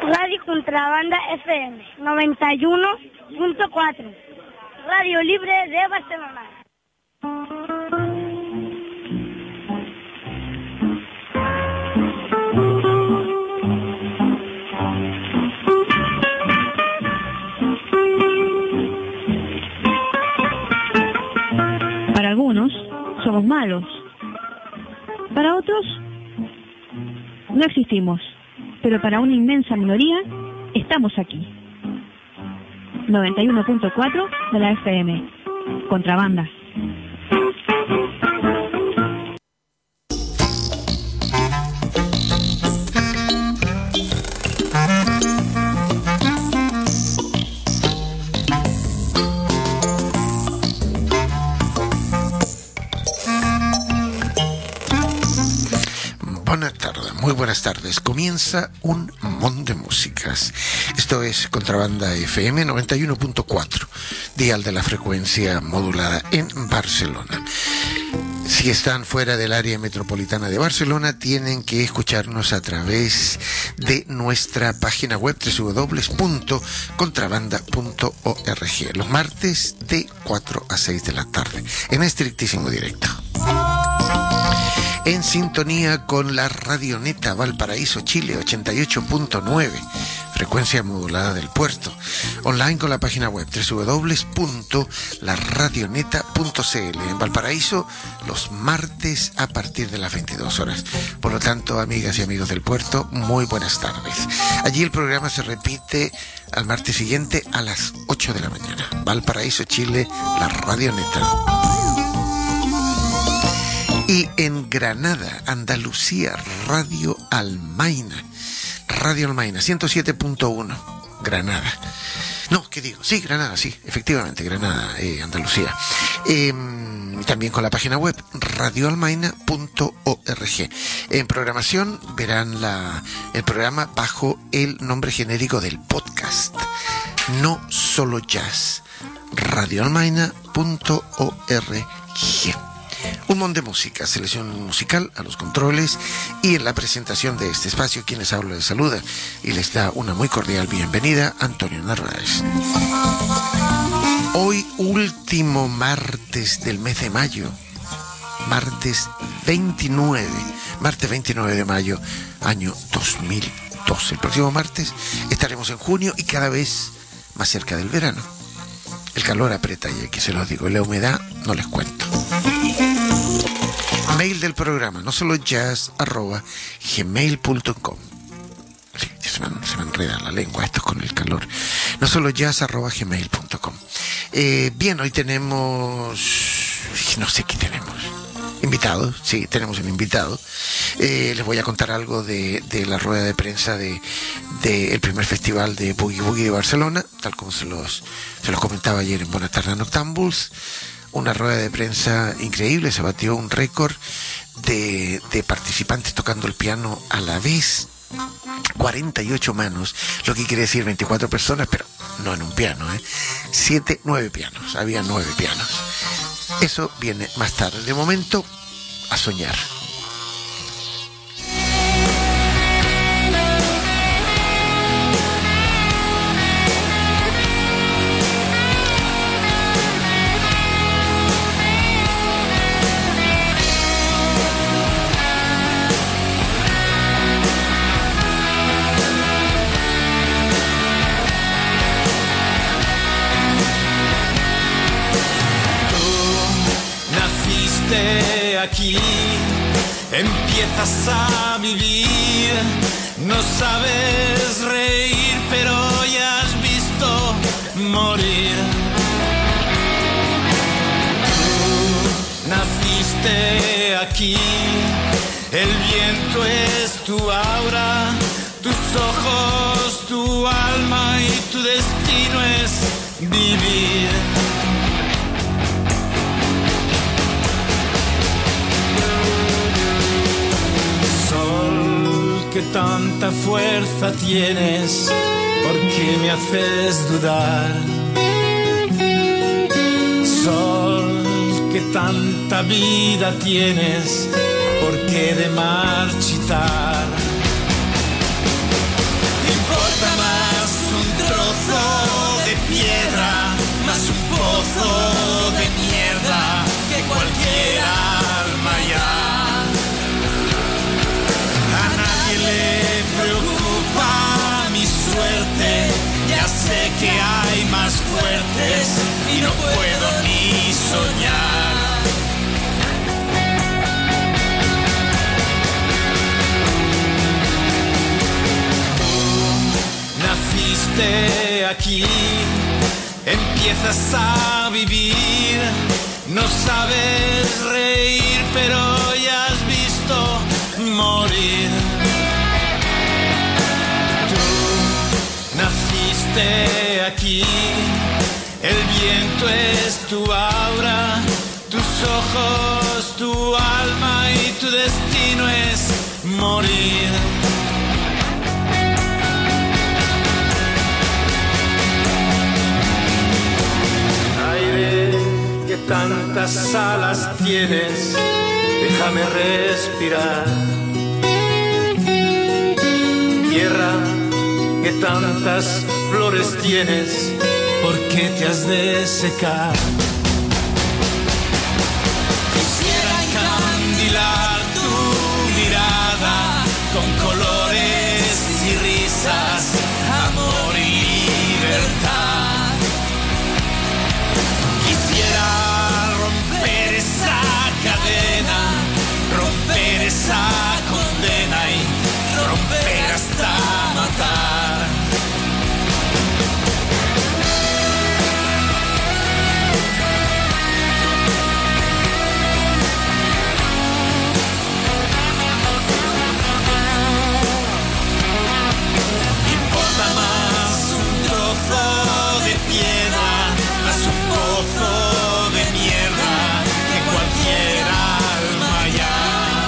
Radio Contrabanda FM 91.4. Radio Libre de Barcelona. Para algunos somos malos. Para otros no existimos. Pero para una inmensa minoría estamos aquí. 91.4 de la FM. Contrabanda. Muy buenas tardes. Comienza un montón de músicas. Esto es Contrabanda FM 91.4, dial de la frecuencia modulada en Barcelona. Si están fuera del área metropolitana de Barcelona, tienen que escucharnos a través de nuestra página web www.contrabanda.org, los martes de 4 a 6 de la tarde, en estrictísimo directo. En sintonía con la Radioneta Valparaíso, Chile, 88.9, frecuencia modulada del puerto. Online con la página web www.laradioneta.cl. En Valparaíso, los martes a partir de las 22 horas. Por lo tanto, amigas y amigos del puerto, muy buenas tardes. Allí el programa se repite al martes siguiente a las 8 de la mañana. Valparaíso, Chile, la Radioneta. Y en Granada, Andalucía, Radio Almaina. Radio Almaina, 107.1, Granada. No, ¿qué digo? Sí, Granada, sí, efectivamente, Granada, Andalucía. También con la página web radioalmaina.org. En programación verán el programa bajo el nombre genérico del podcast. No solo jazz. radioalmaina.org. Un montón de música, selección musical a los controles y en la presentación de este espacio, quienes habla les saluda y les da una muy cordial bienvenida, Antonio Narváez. Hoy, último martes del mes de mayo, martes 29 de mayo, año 2012. El próximo martes estaremos en junio y cada vez más cerca del verano. El calor aprieta y aquí se los digo, la humedad no les cuento. Mail del programa, no solo jazz@gmail.com. Sí, se me enreda la lengua, esto es con el calor. No solo jazz@gmail.com. Bien, hoy tenemos, no sé qué tenemos. Invitados, sí, tenemos un invitado. Les voy a contar algo de la rueda de prensa de el primer festival de Boogie Boogie de Barcelona, tal como se los comentaba ayer en Buenas tardes Noctambuls. Una rueda de prensa increíble, se batió un récord de participantes tocando el piano a la vez, 48 manos, lo que quiere decir 24 personas, pero no en un piano, 9 pianos, había 9 pianos. Eso viene más tarde. De momento, a soñar. Aquí empiezas a vivir, no sabes reír, pero ya has visto morir. Tú naciste aquí, el viento es tu aura, tus ojos, tu alma y tu destino es vivir. Que tanta fuerza tienes, ¿por qué me haces dudar? Sol, que tanta vida tienes, ¿por qué de marchitar? Importa puedo ni soñar. Tú naciste aquí, empiezas a vivir, no sabes reír, pero ya has visto morir. Tú naciste aquí, el viento es tu aura, tus ojos, tu alma y tu destino es morir. Aire, que tantas alas tienes, déjame respirar. Tierra, que tantas flores tienes, ¿por qué te has de secar? Quisiera encandilar tu mirada con colores y risas, amor y libertad. Quisiera romper esa cadena, romper esa condena y romper hasta matar. Importa más un trozo de piedra, más un pozo de mierda que cualquier alma ya.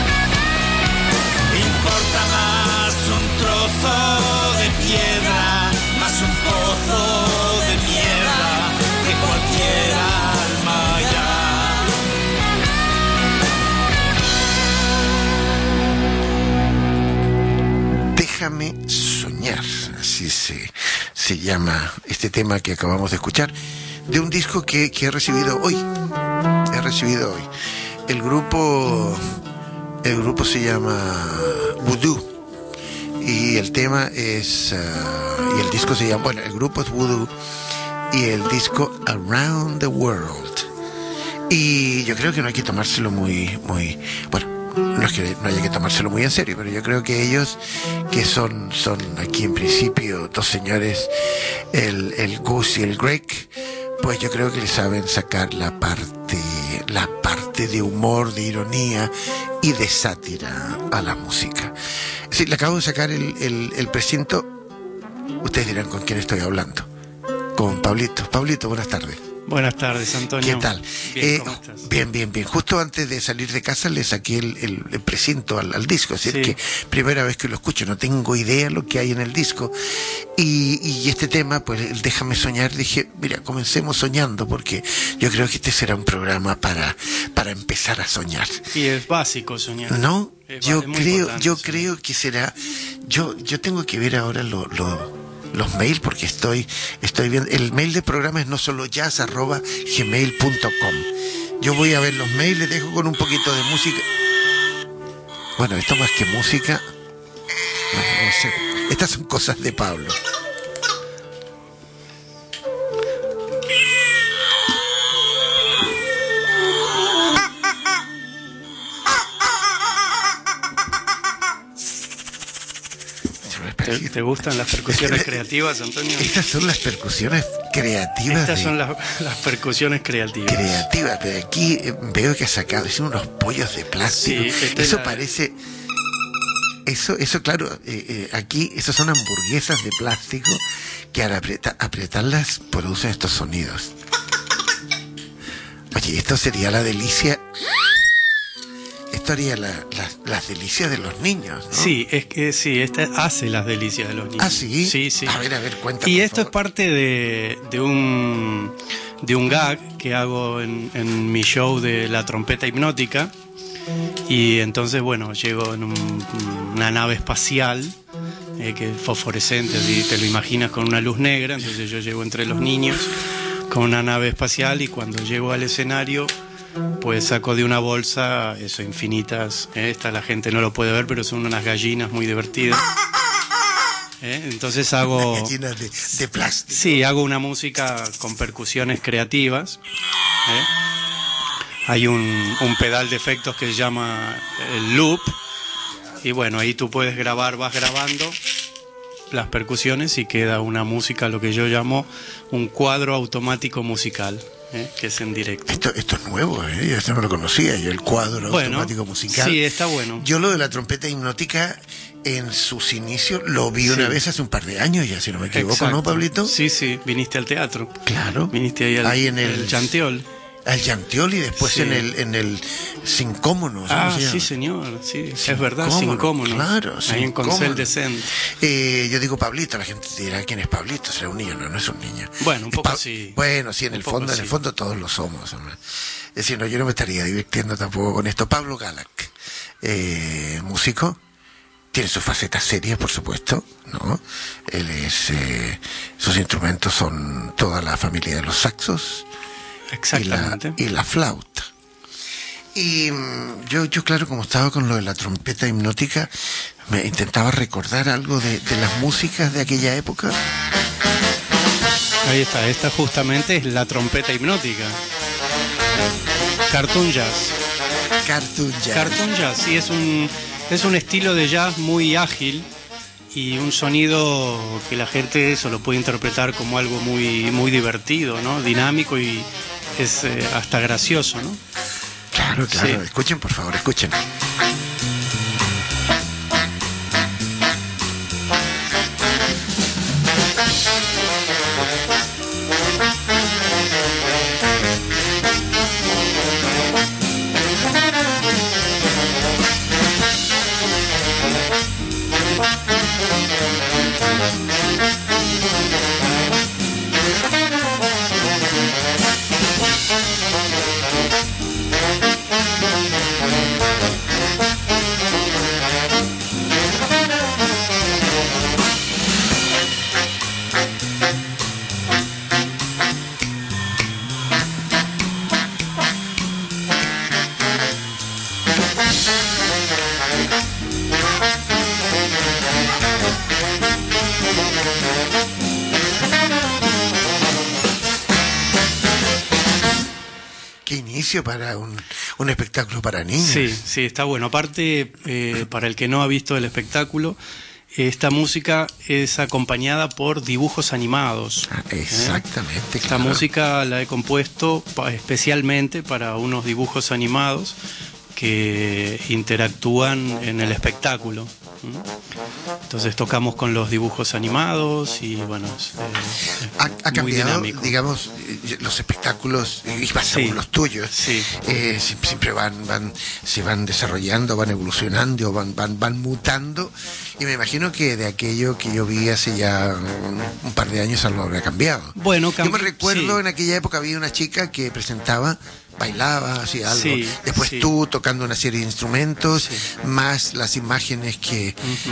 Importa más un trozo de piedra, más un pozo de mierda que cualquier alma ya. Déjame soñar, así se llama este tema que acabamos de escuchar, de un disco que he recibido hoy. El grupo se llama Voodoo y el tema es y el disco se llama, bueno, el grupo es Voodoo y el disco Around the World. Y yo creo que no hay que tomárselo muy bueno. No es que no haya que tomárselo muy en serio, pero yo creo que ellos, que son aquí en principio dos señores, el Gus y el Greg, pues yo creo que le saben sacar la parte de humor, de ironía y de sátira a la música. Sí, le acabo de sacar el precinto. Ustedes dirán con quién estoy hablando. Con Pablito. Pablito, buenas tardes. Buenas tardes, Antonio. ¿Qué tal? Bien, ¿cómo estás? Bien. Justo antes de salir de casa le saqué el precinto al disco, es decir, Sí. que primera vez que lo escucho, no tengo idea lo que hay en el disco. Y este tema, pues el Déjame Soñar, dije, mira, comencemos soñando, porque yo creo que este será un programa para empezar a soñar. Y es básico soñar. ¿No? Es Yo muy importante soñar. creo que será. Yo tengo que ver ahora los mails, porque estoy viendo. El mail del programa es no solo jazz@gmail.com. Yo voy a ver los mails, les dejo con un poquito de música. Bueno, esto más que música, no sé. Estas son cosas de Pablo. ¿Te gustan las percusiones creativas, Antonio? Estas son las percusiones creativas. Estas son las percusiones creativas. Creativas, pero aquí veo que ha sacado, son unos pollos de plástico. Sí, eso parece. Eso claro, aquí esos son hamburguesas de plástico que al apretarlas producen estos sonidos. Oye, esto sería la delicia. Esto haría las delicias de los niños, ¿no? Sí, es que sí, esta hace las delicias de los niños. ¿Ah, sí? Sí. A ver, cuéntame. Y esto es parte de un gag que hago en mi show de la trompeta hipnótica. Y entonces, bueno, llego en una nave espacial que es fosforescente, así te lo imaginas, con una luz negra. Entonces yo llego entre los niños con una nave espacial, y cuando llego al escenario, pues saco de una bolsa, eso, infinitas, esta la gente no lo puede ver, pero son unas gallinas muy divertidas. Entonces hago... Gallinas de plástico. Sí, hago una música con percusiones creativas. Hay un pedal de efectos que se llama el loop. Y bueno, ahí tú puedes grabar, vas grabando las percusiones y queda una música, lo que yo llamo un cuadro automático musical, que es en directo. Esto es nuevo, esto no lo conocía yo, el cuadro automático musical. Sí, está bueno. Yo lo de la trompeta hipnótica en sus inicios lo vi una vez hace un par de años ya, si no me equivoco. Exacto. ¿No, Pablito? Sí, viniste al teatro. Claro. Viniste ahí en el Chantiol. Al Chantiol y después sí. en el Sincómonos. Sí, señor, sí, es verdad, Sincómonos. Claro, ahí en Consell de Cent. Yo digo Pablito, la gente dirá quién es Pablito, será un niño, no es un niño. Bueno, un poco sí. Bueno, sí, en el fondo todos lo somos. Es decir, yo no me estaría divirtiendo tampoco con esto. Pablo Galac, músico, tiene sus facetas serias, por supuesto, ¿no? Él es, sus instrumentos son toda la familia de los saxos. Exactamente. Y la flauta. Y yo claro, como estaba con lo de la trompeta hipnótica, me intentaba recordar algo de las músicas de aquella época. Ahí está, esta justamente es la trompeta hipnótica. Cartoon Jazz. Cartoon Jazz, sí, es un estilo de jazz muy ágil y un sonido que la gente eso lo puede interpretar como algo muy, muy divertido, ¿no? Dinámico y es hasta gracioso, ¿no? Claro. Sí. Escuchen, por favor, escuchen. Para un espectáculo para niños. Sí, está bueno. Aparte, para el que no ha visto el espectáculo, esta música es acompañada por dibujos animados. Exactamente. Esta música la he compuesto especialmente para unos dibujos animados que interactúan en el espectáculo. Entonces tocamos con los dibujos animados y bueno, ha cambiado, muy dinámico. Digamos, los espectáculos, y según los tuyos, siempre se van desarrollando, van evolucionando, van mutando, y me imagino que de aquello que yo vi hace ya un par de años algo habrá cambiado. Bueno, yo me recuerdo en aquella época había una chica que presentaba, bailaba, hacía algo, después tú tocando una serie de instrumentos, más las imágenes que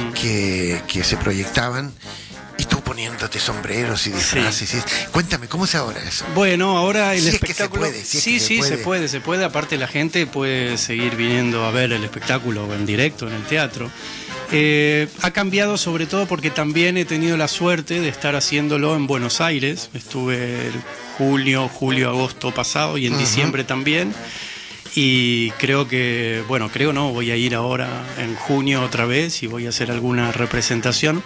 se proyectaban, y tú poniéndote sombreros y disfraces. Cuéntame, ¿cómo es ahora eso? Bueno, ahora el espectáculo... se puede. Aparte la gente puede seguir viniendo a ver el espectáculo en directo, en el teatro. Ha cambiado sobre todo porque también he tenido la suerte de estar haciéndolo en Buenos Aires. Estuve julio, agosto pasado y en diciembre también. Y voy a ir ahora en junio otra vez y voy a hacer alguna representación.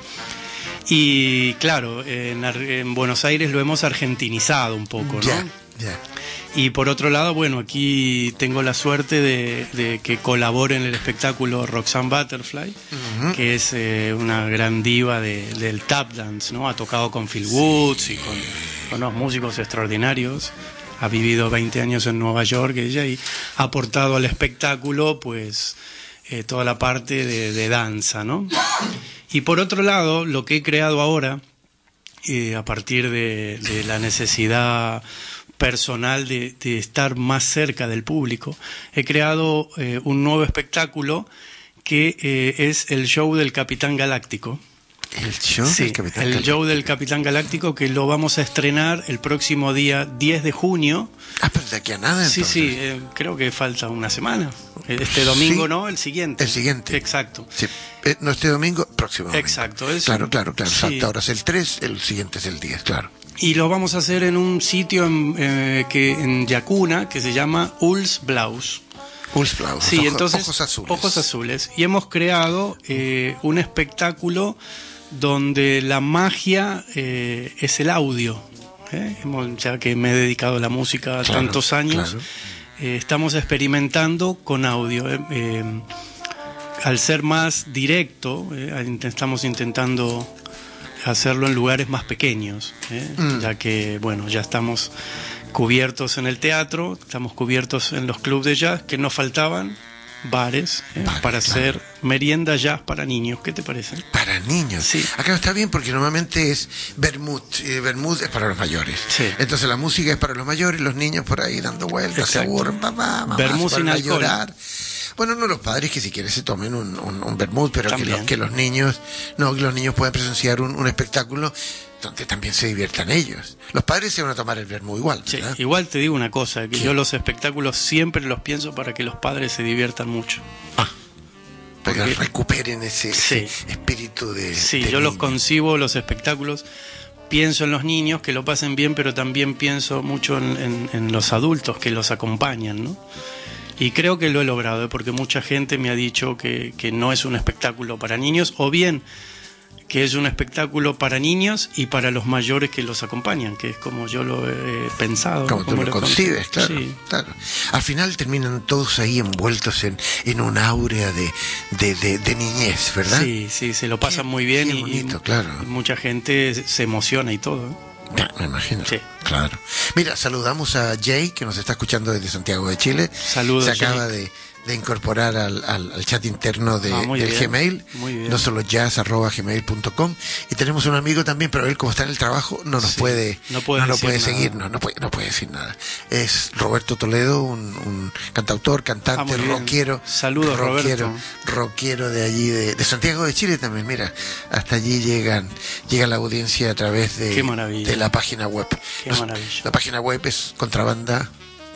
Y claro, en Buenos Aires lo hemos argentinizado un poco, ¿no? Ya. Y por otro lado, bueno, aquí tengo la suerte de que colabore en el espectáculo Roxanne Butterfly, que es una gran diva del tap dance, ¿no? Ha tocado con Phil Woods y con unos músicos extraordinarios. Ha vivido 20 años en Nueva York ella y ha aportado al espectáculo pues toda la parte de danza, ¿no? Y por otro lado, lo que he creado ahora, a partir de la necesidad personal de estar más cerca del público, he creado un nuevo espectáculo que es el show del Capitán Galáctico. El show Sí, del Capitán el Galáctico. show del Capitán Galáctico, que lo vamos a estrenar el próximo día 10 de junio. Ah, pero de aquí a nada, Sí, entonces. sí, creo que falta una semana. Este domingo, Sí. ¿no? El siguiente. El siguiente. Exacto. Sí. No, este domingo, próximo domingo. Exacto, es Claro, un- claro. sí. Exacto. Ahora es el 3, el siguiente es el 10, claro. Y lo vamos a hacer en un sitio en Yacuna que se llama Uls Blaus. Ulsblau, Sí, entonces ojos azules. ojos azules. Y hemos creado un espectáculo donde la magia es el audio. Ya que me he dedicado a la música Claro, tantos años, claro. estamos experimentando con audio. Al ser más directo, estamos intentando hacerlo en lugares más pequeños, ya que, bueno, ya estamos cubiertos en el teatro, estamos cubiertos en los clubes de jazz, que nos faltaban bares Bares, para claro. hacer merienda jazz para niños. ¿Qué te parece? Para niños. Sí. Acá está bien porque normalmente es vermut. Y vermut es para los mayores. Sí. Entonces la música es para los mayores, los niños por ahí dando vueltas, se Exacto. aburren, mamá, Vermut se sin van a alcohol. llorar. Bueno, no los padres que si quieren se tomen un vermut, pero También. que los niños, no, que los niños puedan presenciar un espectáculo donde también se diviertan ellos. Los padres se van a tomar el vermut igual, Sí, ¿verdad? igual te digo una cosa, que yo los espectáculos siempre los pienso para que los padres se diviertan mucho. Para que porque- recuperen ese Sí. espíritu de Sí, de yo los niño. concibo, los espectáculos, pienso en los niños que lo pasen bien, pero también pienso mucho en los adultos que los acompañan, ¿no? Y creo que lo he logrado, porque mucha gente me ha dicho que no es un espectáculo para niños, o bien que es un espectáculo para niños y para los mayores que los acompañan, que es como yo lo he pensado. Como ¿no? tú lo he concibes, concibido. claro, Sí. claro. Al final terminan todos ahí envueltos en un áurea de niñez, ¿verdad? Sí, sí, se lo pasan muy bien qué y bonito, claro. mucha gente se emociona y todo. ¿eh? Ya, me imagino. Sí. Claro. Mira, saludamos a Jay, que nos está escuchando desde Santiago de Chile. Saludos, Se acaba Jay. de incorporar al chat interno Muy del bien, Gmail, muy bien. no solo jazz@gmail.com, y tenemos un amigo también, pero él como está en el trabajo no nos Sí, puede no puede decir nada. seguirnos, no puede decir nada. Es Roberto Toledo, un cantautor, cantante, muy bien. rockero. Saludos, Roberto. Rockero de allí, de Santiago de Chile también, mira, hasta allí llega la audiencia a través Qué maravilla. de la página web. Qué maravilla. La página web es Contrabanda,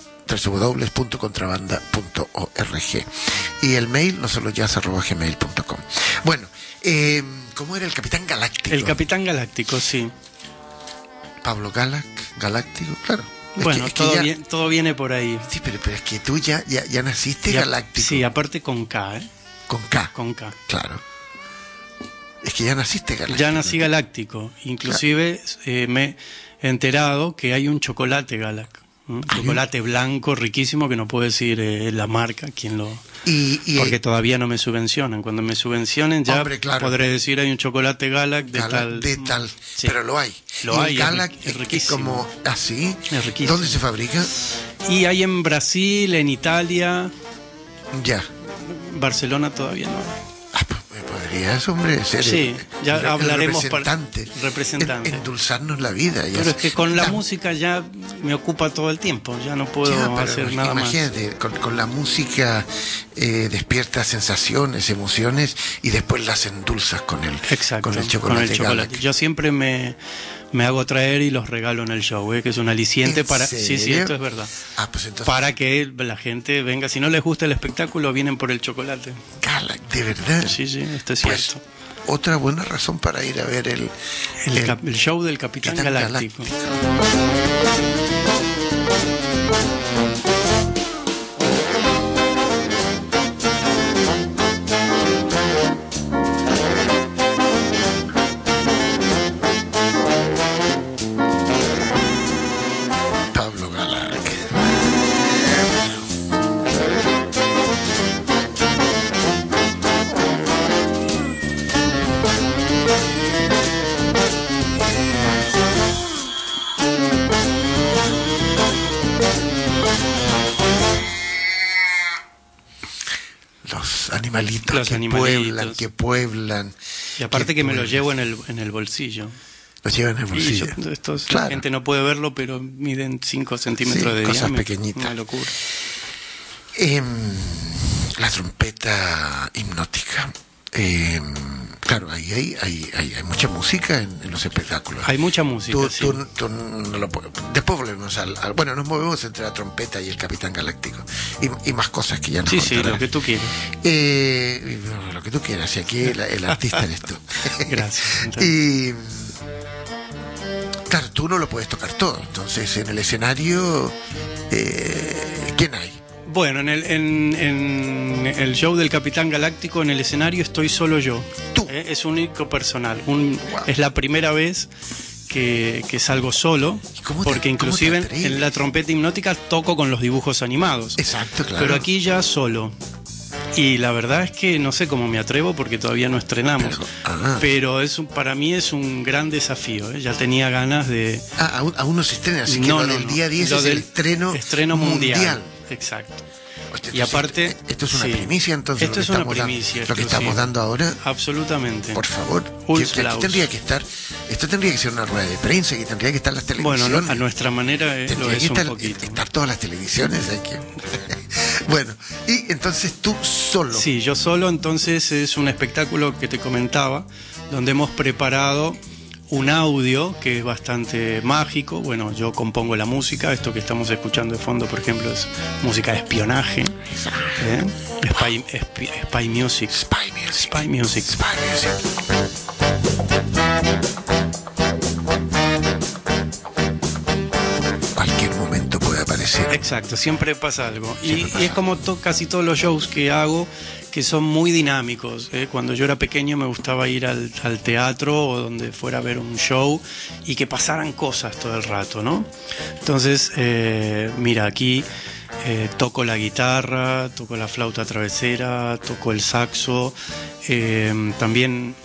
www.contrabanda.org, y el mail no solo jazz@gmail.com. Bueno, ¿cómo era el Capitán Galáctico? El Capitán Galáctico, sí. Pablo Galáctico, claro. Bueno, es que todo, ya- todo viene por ahí. Sí, pero es que tú ya naciste Y galáctico. Sí, aparte con K, ¿eh? Con K. Con K. Claro. Es que ya naciste galáctico. Ya nací galáctico. Inclusive me he enterado que hay un chocolate Galac. Chocolate blanco riquísimo, que no puedo decir la marca, quién lo... Y Porque todavía no me subvencionan. Cuando me subvencionen ya Hombre, claro. podré decir hay un chocolate Galac de tal... Sí. pero lo hay. Lo Y hay, el Galac es riquísimo. como así. Es riquísimo. ¿Dónde se fabrica? Y hay en Brasil, en Italia, Ya. Barcelona todavía no. Pues me podrías, hombre, ser Sí, ya el hablaremos representante. representante. Endulzarnos la vida. Pero es que con la música música ya me ocupa todo el tiempo, ya no puedo hacer nada más. Imagínate, con la música despiertas sensaciones, emociones, y después las endulzas con el chocolate. Galac. Yo siempre me hago traer y los regalo en el show, que es un aliciente ¿En para... serio? Sí, esto es verdad. Ah, pues entonces, Para que la gente venga, si no les gusta el espectáculo, vienen por el chocolate. Galac, de verdad. Sí, esto es Pues, cierto. otra buena razón para ir a ver el El show del Capitán Galáctico. Pablo Galac. Los animalitos, Los que animalitos. pueblan. Y aparte que me lo pueblan. llevo en el bolsillo. Los llevan en el Y bolsillo. La Claro. gente no puede verlo, pero miden 5 centímetros Sí, de cosas diámetro. pequeñitas. Una locura. La trompeta hipnótica. Claro, ahí hay mucha música en los espectáculos. Hay mucha música, sí. Tú no lo puedes. Después volvemos bueno, nos movemos entre la trompeta y el Capitán Galáctico. Y más cosas que ya nos Sí, contarás. lo que tú quieras. Lo que tú quieras, y aquí el artista eres tú. Gracias. Y claro, tú no lo puedes tocar todo. Entonces, en el escenario, ¿quién hay? Bueno, en el show del Capitán Galáctico, en el escenario estoy solo yo. Tú. Es único personal. Wow. Es la primera vez que salgo solo, porque inclusive en la trompeta hipnótica toco con los dibujos animados. Exacto, claro. Pero aquí ya solo. Y la verdad es que no sé cómo me atrevo porque todavía no estrenamos. Pero para mí es un gran desafío. Ya tenía ganas de... aún no se estrena, así que del día 10 es el estreno mundial. Exacto. Hostia, Y aparte... Esto es una primicia, entonces. Esto es una primicia. Lo que estamos dando ahora. Absolutamente. Por favor. Aquí tendría que estar... Esto tendría que ser una rueda de prensa, que tendría que estar las televisiones. Bueno, a nuestra manera lo es un poquito. Estar todas las televisiones. Bueno, y entonces tú solo. Sí, yo solo. Entonces es un espectáculo que te comentaba, donde hemos preparado un audio que es bastante mágico. Bueno, yo compongo la música. Esto que estamos escuchando de fondo, por ejemplo, es música de espionaje. Spy Music. Spy Music. Cualquier momento puede aparecer. Exacto, siempre pasa algo. Y es como casi todos los shows que hago, que son muy dinámicos. Cuando yo era pequeño me gustaba ir al teatro o donde fuera a ver un show y que pasaran cosas todo el rato, ¿no? Entonces, mira, aquí toco la guitarra, toco la flauta travesera, toco el saxo, también...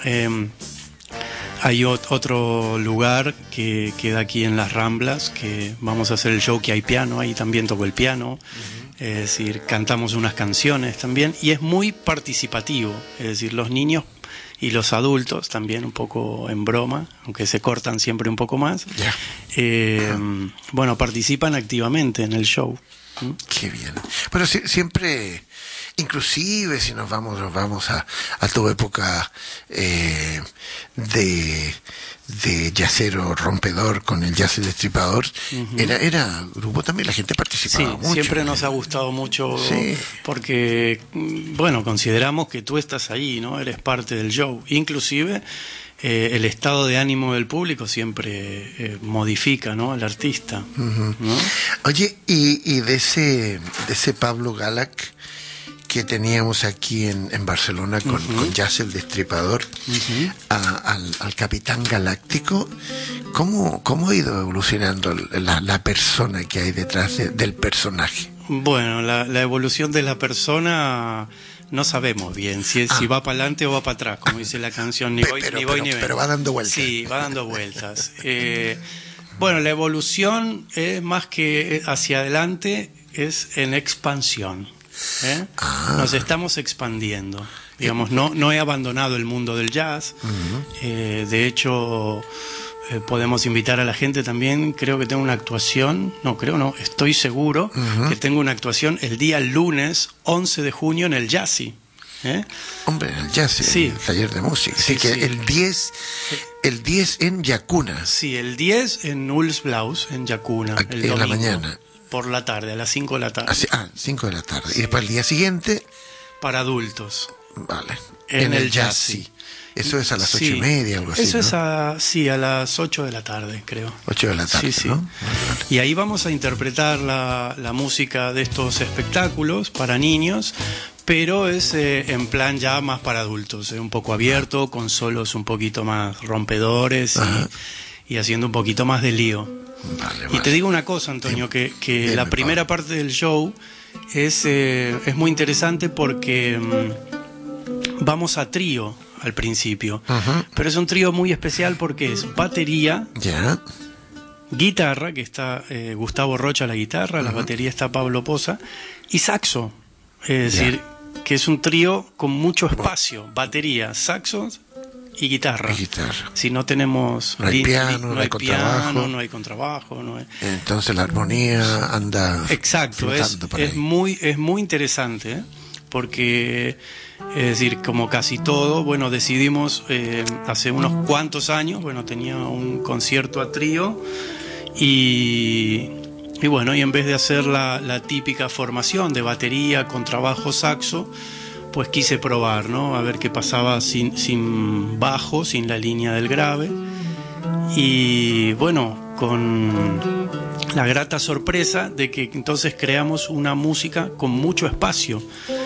hay otro lugar que queda aquí en Las Ramblas, que vamos a hacer el show que hay piano, ahí también toco el piano. Es decir, cantamos unas canciones también, y es muy participativo, es decir, los niños y los adultos también, un poco en broma, aunque se cortan siempre un poco más, bueno, participan activamente en el show. Qué bien. Bueno, siempre, inclusive si nos vamos a tu época de jazzero rompedor con el Jazz El Destripador, era grupo también, la gente participaba mucho. Siempre nos ha gustado mucho, porque, bueno, consideramos que tú estás ahí, ¿no? Eres parte del show. Inclusive el estado de ánimo del público siempre modifica, ¿no?, al artista, ¿no? Oye, y de ese Pablo Galac que teníamos aquí en Barcelona con Jazz El Destripador, al Capitán Galáctico, ¿cómo ha ido evolucionando la persona que hay detrás del personaje? Bueno, la evolución de la persona no sabemos bien si va para adelante o va para atrás, como dice la canción, ni voy ni vengo. Pero va dando vueltas. Sí, va dando vueltas. Bueno, la evolución es más que hacia adelante, es en expansión. Nos estamos expandiendo, digamos, no he abandonado el mundo del jazz. De hecho, podemos invitar a la gente también. Creo que tengo una actuación, estoy seguro que tengo una actuación el día lunes 11 de junio en el Jazzy. Hombre, en el Jazzy, sí. El taller de música. Sí, que sí. El 10 en Yacuna. Sí, el 10 en Uls Blaus, en Yacuna. El domingo, en la mañana. Por la tarde, a las 5 de la tarde. 5 de la tarde. Sí. Y después el día siguiente... Para adultos. Vale. En el Jazzy. Eso es a las 8:30, algo así, eso, ¿no? es a las 8 de la tarde, creo. 8 de la tarde, sí. ¿no? Y ahí vamos a interpretar la música de estos espectáculos para niños, pero es en plan ya más para adultos, un poco abierto, con solos un poquito más rompedores y haciendo un poquito más de lío. Vale. Y te digo una cosa, Antonio, que la primera parte del show es muy interesante porque vamos a trío al principio, pero es un trío muy especial porque es batería, guitarra, que está Gustavo Rocha a la guitarra, la batería está Pablo Poza, y saxo, es decir, que es un trío con mucho espacio, batería, saxos y guitarra. Si no tenemos... No hay piano, no hay contrabajo. No hay contrabajo. Entonces la armonía anda... Exacto, es muy interesante, porque, es decir, como casi todo, bueno, decidimos hace unos cuantos años, bueno, tenía un concierto a trío y bueno, y en vez de hacer la típica formación de batería, contrabajo, saxo, pues quise probar, ¿no? A ver qué pasaba sin bajo, sin la línea del grave. Y bueno, con la grata sorpresa de que entonces creamos una música con mucho espacio.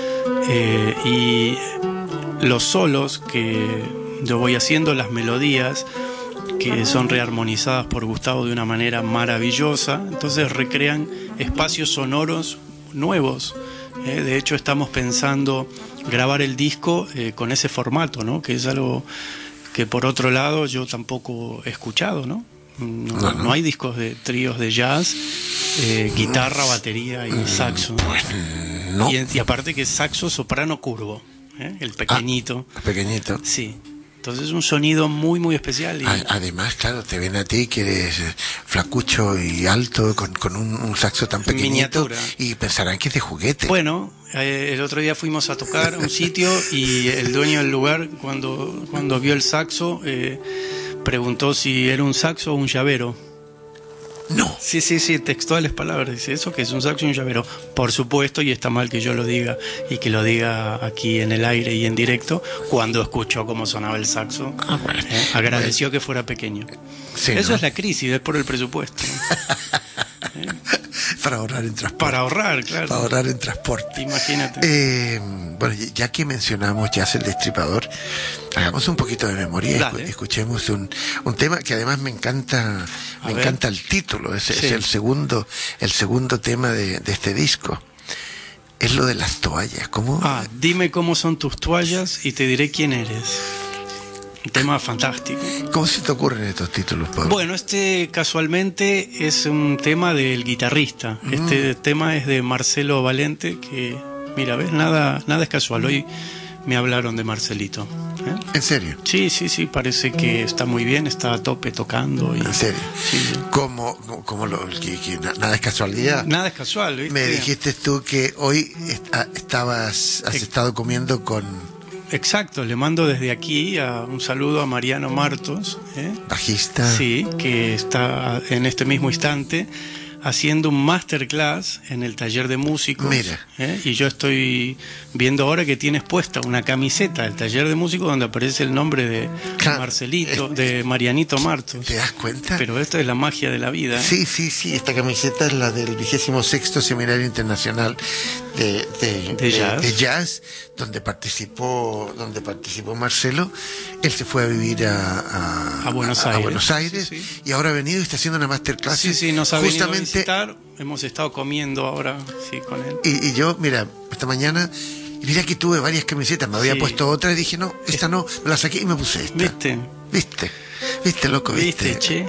Y los solos que yo voy haciendo, las melodías, que son rearmonizadas por Gustavo de una manera maravillosa, entonces recrean espacios sonoros nuevos. De hecho, estamos pensando grabar el disco con ese formato, ¿no? Que es algo que por otro lado yo tampoco he escuchado, ¿no? No hay discos de tríos de jazz, guitarra, batería y saxo. Pues no. Y aparte que es saxo soprano curvo, el pequeñito. Pequeñito. Sí. Entonces es un sonido muy, muy especial. Además, claro, te ven a ti que eres flacucho y alto con un saxo tan pequeñito. Miniatura. Y pensarán que es de juguete. Bueno, el otro día fuimos a tocar a un sitio y el dueño del lugar, cuando vio el saxo, preguntó si era un saxo o un llavero. No. Sí, textuales palabras. Dice, ¿eso qué es? Un saxo y un llavero. Por supuesto, y está mal que yo lo diga y que lo diga aquí en el aire y en directo, cuando escuchó cómo sonaba el saxo. Bueno. Agradeció que fuera pequeño. Sí, eso ¿no? es la crisis, es por el presupuesto. Para ahorrar en transporte. Para ahorrar, claro. Para ahorrar en transporte. Imagínate. Bueno, ya que mencionamos Jazz el Destripador, hagamos un poquito de memoria. Dale. Escuchemos un tema que además me encanta. Me encanta el título. Es el segundo tema de este disco. Es lo de las toallas. ¿Cómo? Dime cómo son tus toallas y te diré quién eres. Un tema fantástico. ¿Cómo se te ocurren estos títulos, Pablo? Bueno, este casualmente es un tema del guitarrista. Este tema es de Marcelo Valente, que, mira, ves, nada es casual. Hoy me hablaron de Marcelito. ¿En serio? Sí, parece que está muy bien, está a tope tocando. ¿En serio? Sí. Que nada es casualidad. Nada es casual, ¿viste? Me dijiste tú que hoy has estado comiendo con... Exacto, le mando desde aquí un saludo a Mariano Martos, bajista. Sí, que está en este mismo instante haciendo un masterclass en el taller de músicos. Mira. Y yo estoy viendo ahora que tienes puesta una camiseta del taller de músicos donde aparece el nombre de Marcelito, de Marianito Martos. ¿Te das cuenta? Pero esto es la magia de la vida. Sí, esta camiseta es la del 26º Seminario Internacional de jazz, donde participó Marcelo. Él se fue a vivir a Buenos Aires, sí. Y ahora ha venido y está haciendo una masterclass. Sí, nos ha venido a visitar. Hemos estado comiendo ahora con él. Y yo, mira, esta mañana, mira que tuve varias camisetas, me había puesto otra y dije, no, esta no, me la saqué y me puse esta. ¿Viste, loco? ¿Viste, che?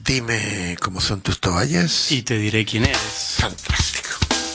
Dime cómo son tus toallas. Y te diré quién eres. Fantástico.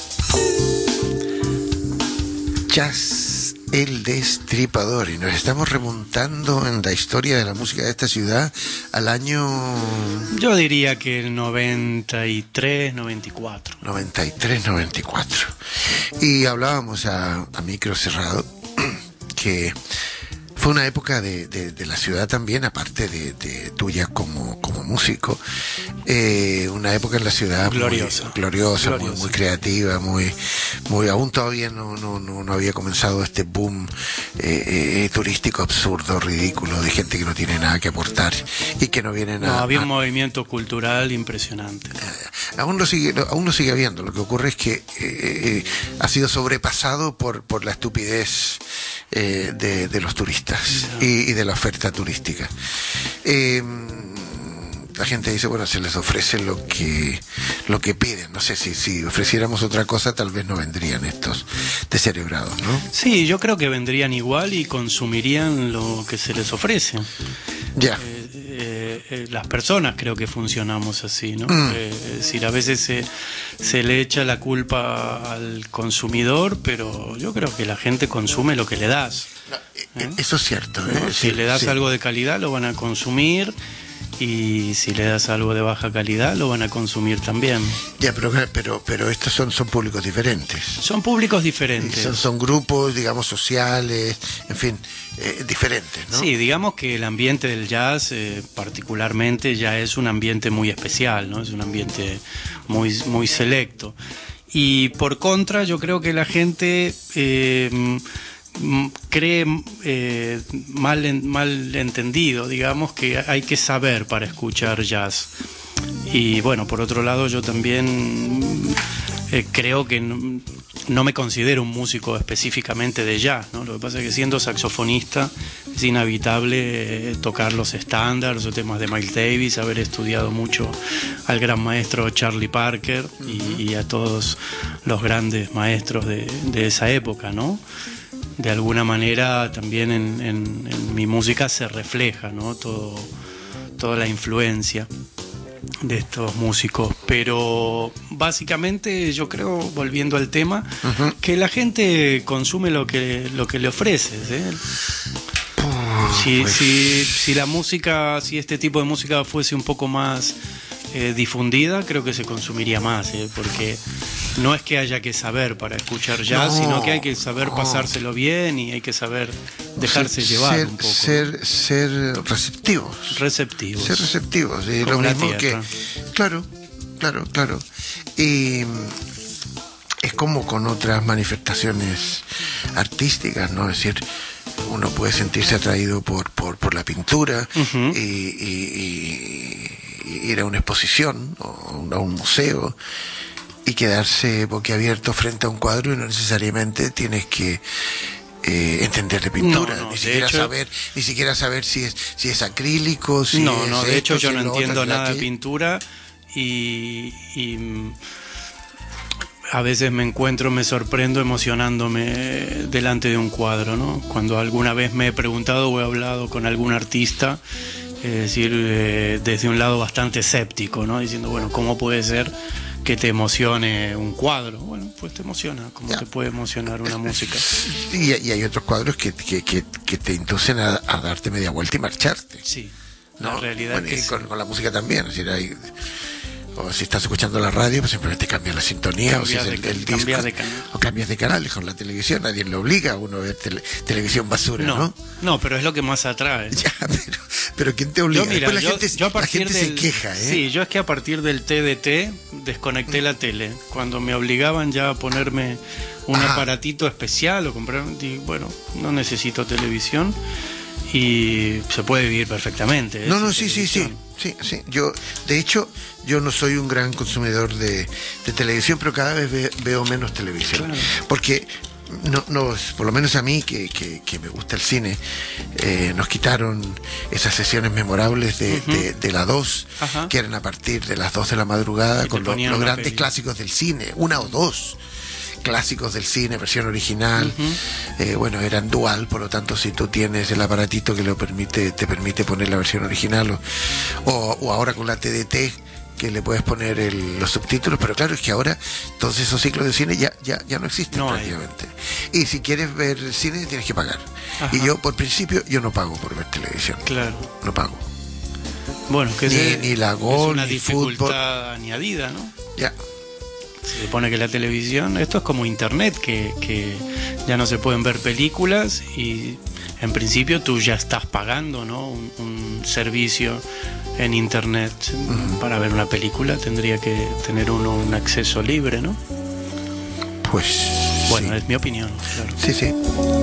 Jazz, el Destripador. Y nos estamos remontando en la historia de la música de esta ciudad al año... Yo diría que el 93, 94. 93, 94. Y hablábamos a micro cerrado que fue una época de la ciudad también, aparte de tuya como músico, una época en la ciudad gloriosa, muy creativa, muy aún todavía no había comenzado este boom turístico absurdo, ridículo, de gente que no tiene nada que aportar y que no vienen había un movimiento cultural impresionante. Aún lo sigue habiendo. Lo que ocurre es que ha sido sobrepasado por la estupidez de los turistas y de la oferta turística. La gente dice, bueno, se les ofrece lo que piden. No sé, si ofreciéramos otra cosa, tal vez no vendrían estos descerebrados, ¿no? Sí, yo creo que vendrían igual y consumirían lo que se les ofrece. Ya. Las personas creo que funcionamos así, ¿no? Es decir, a veces se le echa la culpa al consumidor, pero yo creo que la gente consume lo que le das. Eso es cierto. ¿No? Si le das algo de calidad, lo van a consumir. Y si le das algo de baja calidad, lo van a consumir también. Ya, pero estos son públicos diferentes. Son públicos diferentes. Son grupos, digamos, sociales, en fin, diferentes, ¿no? Sí, digamos que el ambiente del jazz, particularmente, ya es un ambiente muy especial, ¿no? Es un ambiente muy selecto. Y por contra, yo creo que la gente... cree mal entendido, digamos, que hay que saber para escuchar jazz. Y bueno, por otro lado, yo también creo que no me considero un músico específicamente de jazz, ¿no? Lo que pasa es que siendo saxofonista es inevitable tocar los estándares o temas de Miles Davis, haber estudiado mucho al gran maestro Charlie Parker y a todos los grandes maestros de esa época, ¿no? De alguna manera también en mi música se refleja, ¿no? Toda la influencia de estos músicos, pero básicamente yo creo, volviendo al tema, que la gente consume lo que le ofreces, ¿eh? Si la música, si este tipo de música fuese un poco más difundida, creo que se consumiría más, porque no es que haya que saber para escuchar jazz, sino que hay que saber pasárselo bien y hay que saber dejarse llevar un poco. Ser receptivos. Ser receptivos. Y lo mismo que... Claro. Y es como con otras manifestaciones artísticas, ¿no? Es decir, uno puede sentirse atraído por la pintura y ir a una exposición o a un museo y quedarse boquiabierto frente a un cuadro, y no necesariamente tienes que entender de pintura, ni siquiera saber si es acrílico, de hecho yo no entiendo nada de pintura y a veces me sorprendo emocionándome delante de un cuadro, ¿no? Cuando alguna vez me he preguntado o he hablado con algún artista, es decir, desde un lado bastante escéptico, ¿no? Diciendo, bueno, ¿cómo puede ser que te emocione un cuadro? Bueno, pues te emociona, como te puede emocionar una música. Y hay otros cuadros que te inducen a darte media vuelta y marcharte. Sí, ¿no? La realidad bueno, que y con la música también, es decir, o si estás escuchando la radio, pues simplemente cambias la sintonía, o si es el disco, o cambias de canal. Con la televisión nadie le obliga a uno a ver televisión basura, ¿no? No, pero es lo que más atrae. Ya, pero ¿quién te obliga? Mira, después la gente se queja, ¿eh? Sí, yo es que a partir del TDT desconecté la tele. Cuando me obligaban ya a ponerme un aparatito especial o comprar, bueno, no necesito televisión y se puede vivir perfectamente. Sí. Yo, de hecho, yo no soy un gran consumidor de televisión, pero cada vez veo menos televisión. Claro. Porque no, por lo menos a mí, que me gusta el cine, nos quitaron esas sesiones memorables de la 2, que eran a partir de las 2 de la madrugada, con los grandes clásicos del cine, 1 o 2. clásicos del cine, versión original, bueno, eran dual, por lo tanto si tú tienes el aparatito que te permite poner la versión original, o ahora con la TDT, que le puedes poner los subtítulos, pero claro, es que ahora todos esos ciclos de cine ya no existen, no prácticamente. Y si quieres ver cine tienes que pagar. Ajá. Y yo, por principio, yo no pago por ver televisión. Claro. No pago. Bueno, que ni la Gol, es una ni dificultad fútbol añadida, ¿no? Ya. Se supone que la televisión, esto es como internet, que ya no se pueden ver películas y en principio tú ya estás pagando, ¿no? Un servicio en internet para ver una película, tendría que tener uno un acceso libre, ¿no? Pues bueno, sí. Es mi opinión, claro. Sí, sí.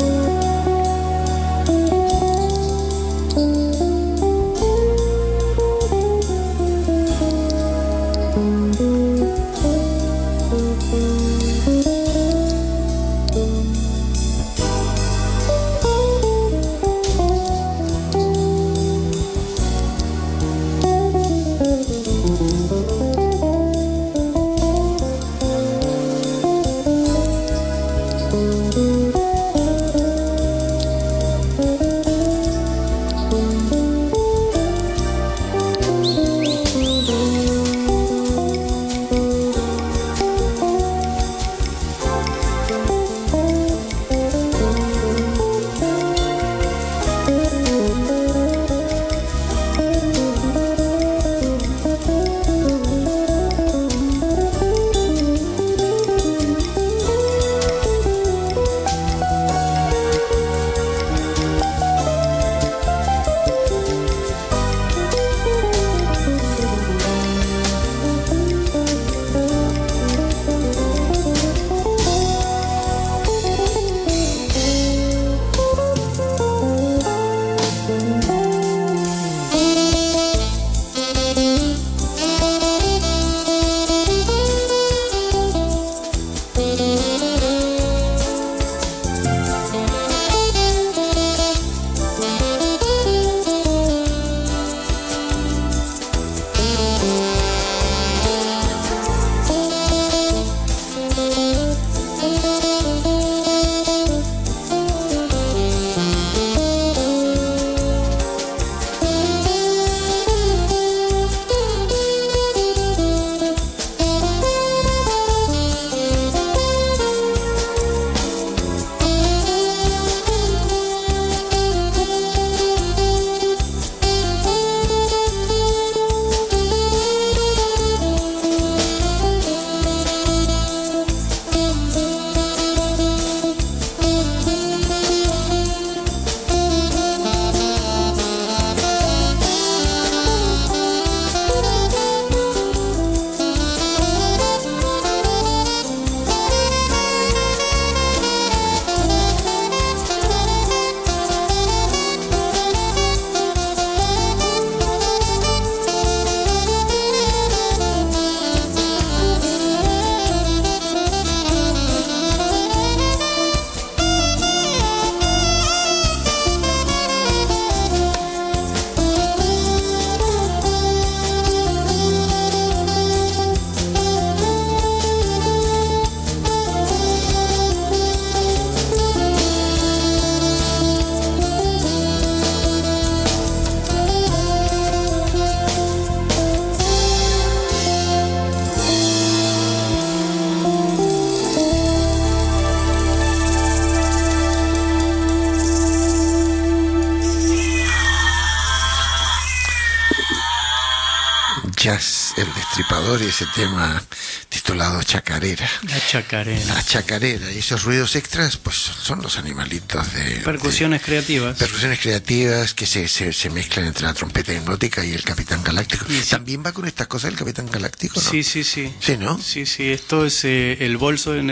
Jazz, El Destripador, y ese tema titulado Chacarera. La chacarera. La chacarera. Y esos ruidos extras, pues son los animalitos de... Percusiones creativas. Percusiones creativas que se mezclan entre la trompeta hipnótica y el Capitán Galáctico. ¿También va con estas cosas el Capitán Galáctico, no? Sí. Sí, ¿no? Sí, esto es el bolso, en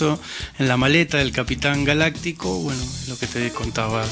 la maleta del Capitán Galáctico, bueno, lo que te contabas.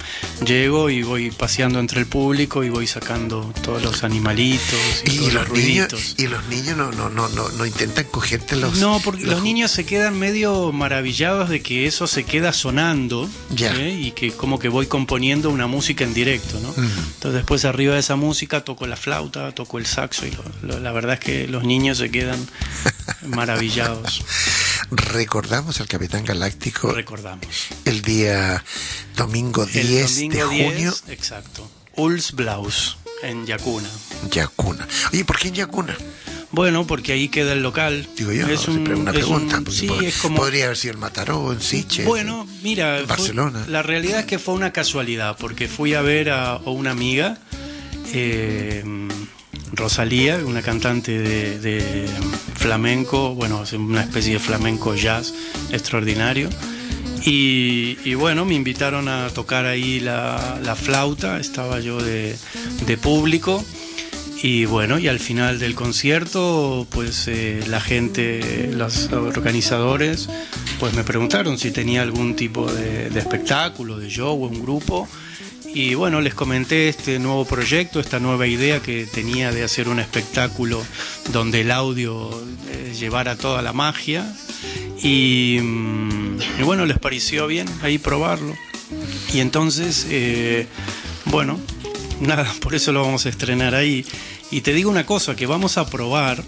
Llego y voy paseando entre el público y voy sacando todos los animalitos y todos los ruiditos. Y los niños no intentan cogértelos. No, porque los niños se quedan medio maravillados de que eso se queda sonando, y que como que voy componiendo una música en directo, ¿no? Entonces después arriba de esa música toco la flauta, toco el saxo y la verdad es que los niños se quedan maravillados. Recordamos al Capitán Galáctico. Recordamos. El día domingo 10 de junio. Exacto. Uls Blaus, en Yacuna. Yacuna. Oye, ¿por qué en Yacuna? Bueno, porque ahí queda el local. Digo yo, es una pregunta. Sí, es como... Podría haber sido en Mataró, en Sitges. Bueno, mira, Barcelona. La realidad es que fue una casualidad, porque fui a ver a una amiga, Rosalía, una cantante de flamenco, bueno, es una especie de flamenco jazz extraordinario. Y bueno, me invitaron a tocar ahí la flauta, estaba yo de público. Y bueno, y al final del concierto, pues la gente, los organizadores, pues me preguntaron si tenía algún tipo de espectáculo, de show o un grupo. Y bueno, les comenté este nuevo proyecto, esta nueva idea que tenía de hacer un espectáculo donde el audio llevara toda la magia. Y bueno, les pareció bien ahí probarlo. Y entonces, bueno, nada, por eso lo vamos a estrenar ahí. Y te digo una cosa, que vamos a probar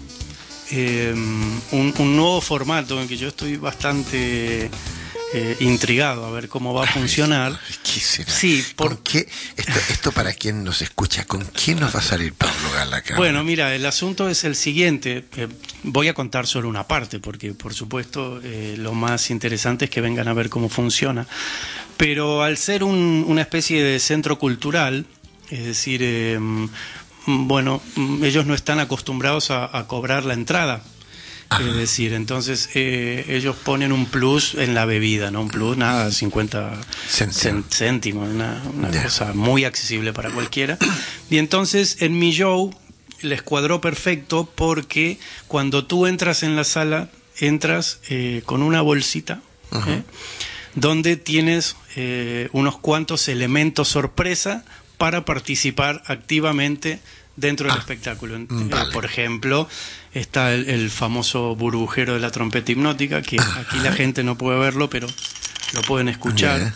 un nuevo formato en que yo estoy bastante intrigado a ver cómo va a funcionar. ¿Qué será? Sí, ¿Con qué? Esto para quien nos escucha, ¿con quién nos va a salir Pablo Gala? Bueno, mira, el asunto es el siguiente. Voy a contar solo una parte, porque por supuesto lo más interesante es que vengan a ver cómo funciona. Pero al ser una especie de centro cultural, es decir, bueno, ellos no están acostumbrados a cobrar la entrada. Ajá. Es decir, entonces ellos ponen un plus en la bebida, ¿no? Un plus, nada, 50 céntimos, una cosa muy accesible para cualquiera. Y entonces en mi show les cuadró perfecto, porque cuando tú entras en la sala, entras con una bolsita, donde tienes unos cuantos elementos sorpresa para participar activamente dentro del espectáculo. Vale. Por ejemplo, está el famoso burbujero de la trompeta hipnótica, que aquí la gente no puede verlo, pero lo pueden escuchar.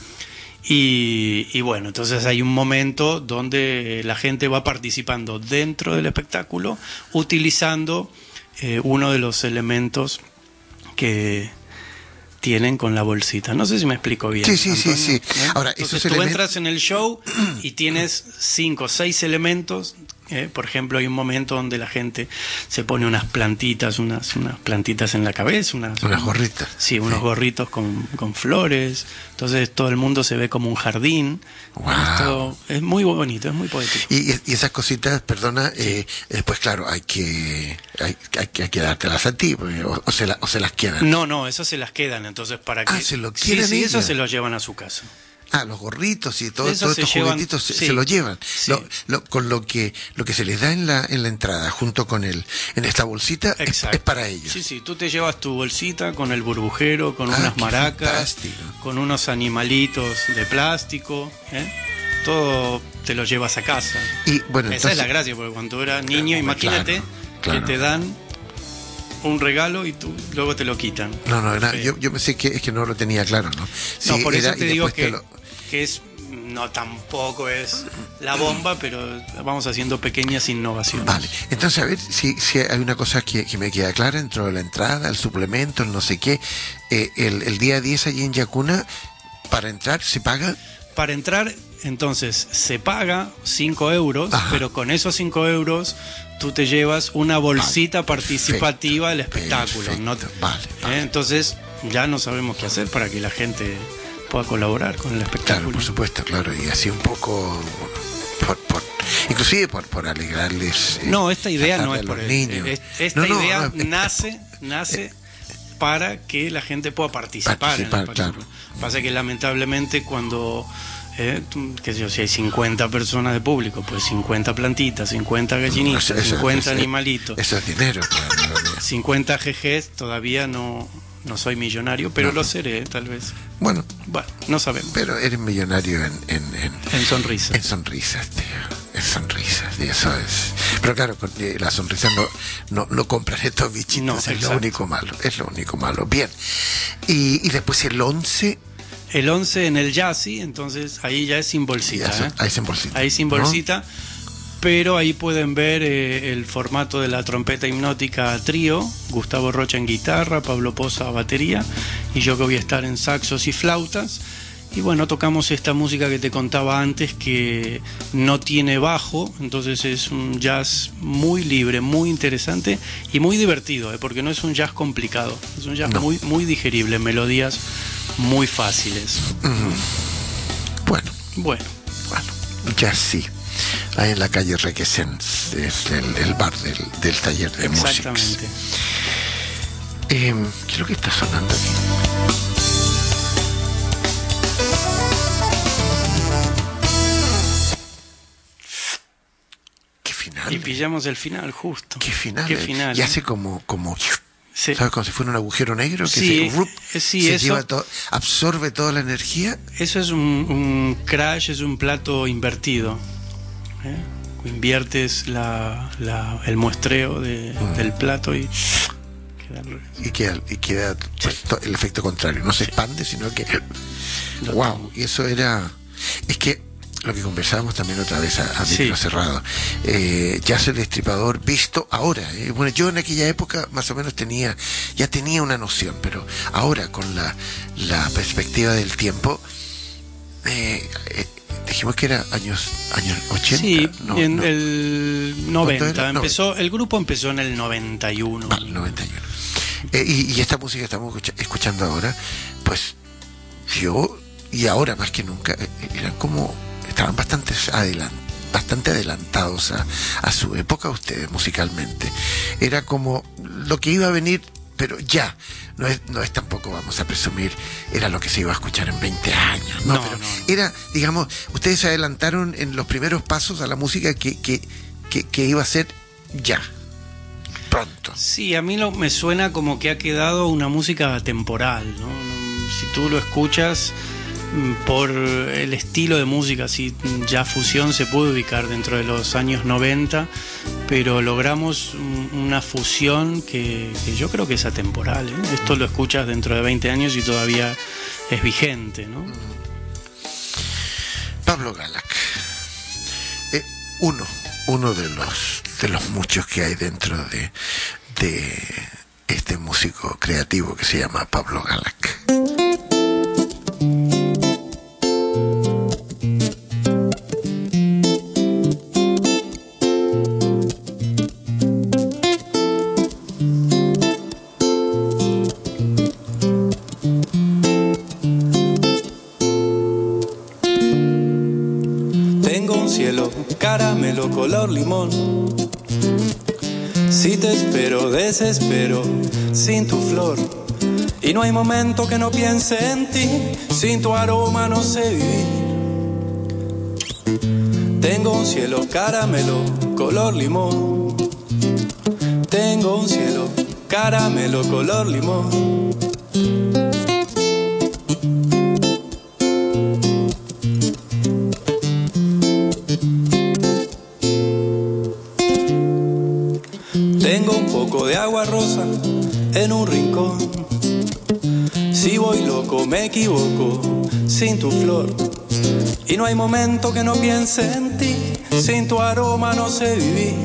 Y bueno, entonces hay un momento donde la gente va participando dentro del espectáculo utilizando uno de los elementos que tienen con la bolsita. No sé si me explico bien. Sí. ¿Eh? Ahora, entonces tú entras en el show y tienes 5 o 6 elementos. Por ejemplo, hay un momento donde la gente se pone unas plantitas, unas plantitas en la cabeza, unas gorritas. Sí, unos gorritos con flores. Entonces todo el mundo se ve como un jardín. Wow. Esto es muy bonito, es muy poético. Y esas cositas, perdona, después claro, hay que dártelas a ti, o se las quedan. No, esas se las quedan. Entonces para que se lo quieren. Sí, eso se lo llevan a su casa. Los gorritos y todos estos juguetitos se lo llevan. Sí. Con lo que se les da en la entrada, junto con en esta bolsita, es para ellos. Sí, tú te llevas tu bolsita con el burbujero, con unas maracas, con unos animalitos de plástico, todo te lo llevas a casa. Y bueno, esa es la gracia, porque cuando era niño, imagínate que te dan un regalo y tú luego te lo quitan. Yo pensé que es que no lo tenía claro, ¿no? Sí, no, por eso te digo que es, no, tampoco es la bomba, pero vamos haciendo pequeñas innovaciones. Vale, entonces a ver si hay una cosa que me queda clara dentro de la entrada, el suplemento, el no sé qué. El día 10 allí en Yacuna, para entrar, ¿se paga? Para entrar, entonces, se paga 5 euros, pero con esos 5 euros tú te llevas una bolsita participativa del espectáculo. Vale. Entonces, ya no sabemos qué hacer para que la gente pueda colaborar con el espectáculo. Claro, por supuesto, claro, y así un poco inclusive por alegrarles. No, esta idea no es por los niños. Esta idea nace para que la gente pueda participar en el espectáculo. Claro. Pasa que lamentablemente cuando si hay 50 personas de público, pues 50 plantitas, 50 gallinitas, 50 animalitos. Eso es dinero, claro. 50 GGs, todavía no soy millonario, pero lo seré, tal vez. Bueno, no sabemos. Pero eres millonario en sonrisas. En sonrisas, tío. En sonrisas, y eso es. Pero claro, las sonrisas no compran estos bichitos, es lo único malo. Bien. Y después el 11. El 11 en el Jazzy, entonces ahí ya es sin bolsita. Ahí sin bolsita. Ahí sin bolsita. pero ahí pueden ver el formato de la trompeta hipnótica trío, Gustavo Rocha en guitarra, Pablo Poza batería y yo que voy a estar en saxos y flautas. Y bueno, tocamos esta música que te contaba antes que no tiene bajo, entonces es un jazz muy libre, muy interesante y muy divertido, porque no es un jazz complicado, es un jazz muy digerible, melodías muy fáciles. Bueno, jazz sí. Ahí en la calle Requesens, es el bar del taller de música. Exactamente. ¿Qué es lo que está sonando aquí? Y pillamos el final justo. ¿Qué final? ¿Qué final? Y hace como sí. ¿Sabes? Como si fuera un agujero negro que sí, se lleva absorbe toda la energía. Eso es un crash, es un plato invertido. Inviertes el muestreo del plato y queda pues, el efecto contrario. No se expande, sino que wow. Y eso era... Es que lo que conversábamos también otra vez a micro cerrado, Jazz el Destripador visto ahora, bueno, yo en aquella época más o menos ya tenía una noción, pero ahora con la perspectiva del tiempo, dijimos que era años 80. Sí, el 90 empezó, el grupo empezó en el 91. El 91. Y esta música que estamos escuchando ahora, pues yo, y ahora más que nunca, estaban bastante adelantados a su época ustedes musicalmente. Era como lo que iba a venir, pero ya no es tampoco, vamos a presumir, era lo que se iba a escuchar en 20 años, pero era, digamos, ustedes se adelantaron en los primeros pasos a la música que iba a ser ya pronto. Sí, a mí me suena como que ha quedado una música atemporal, ¿no? Si tú lo escuchas por el estilo de música, si ya fusión se puede ubicar dentro de los años 90, pero logramos una fusión que yo creo que es atemporal, ¿eh? Esto lo escuchas dentro de 20 años y todavía es vigente, ¿no? Pablo Galac, uno de los muchos que hay dentro de este músico creativo que se llama Pablo Galac. Caramelo color limón. Si te espero, desespero sin tu flor. Y no hay momento que no piense en ti. Sin tu aroma no sé vivir. Tengo un cielo caramelo color limón. Tengo un cielo caramelo color limón. De agua rosa en un rincón. Si voy loco me equivoco sin tu flor. Y no hay momento que no piense en ti. Sin tu aroma no sé vivir.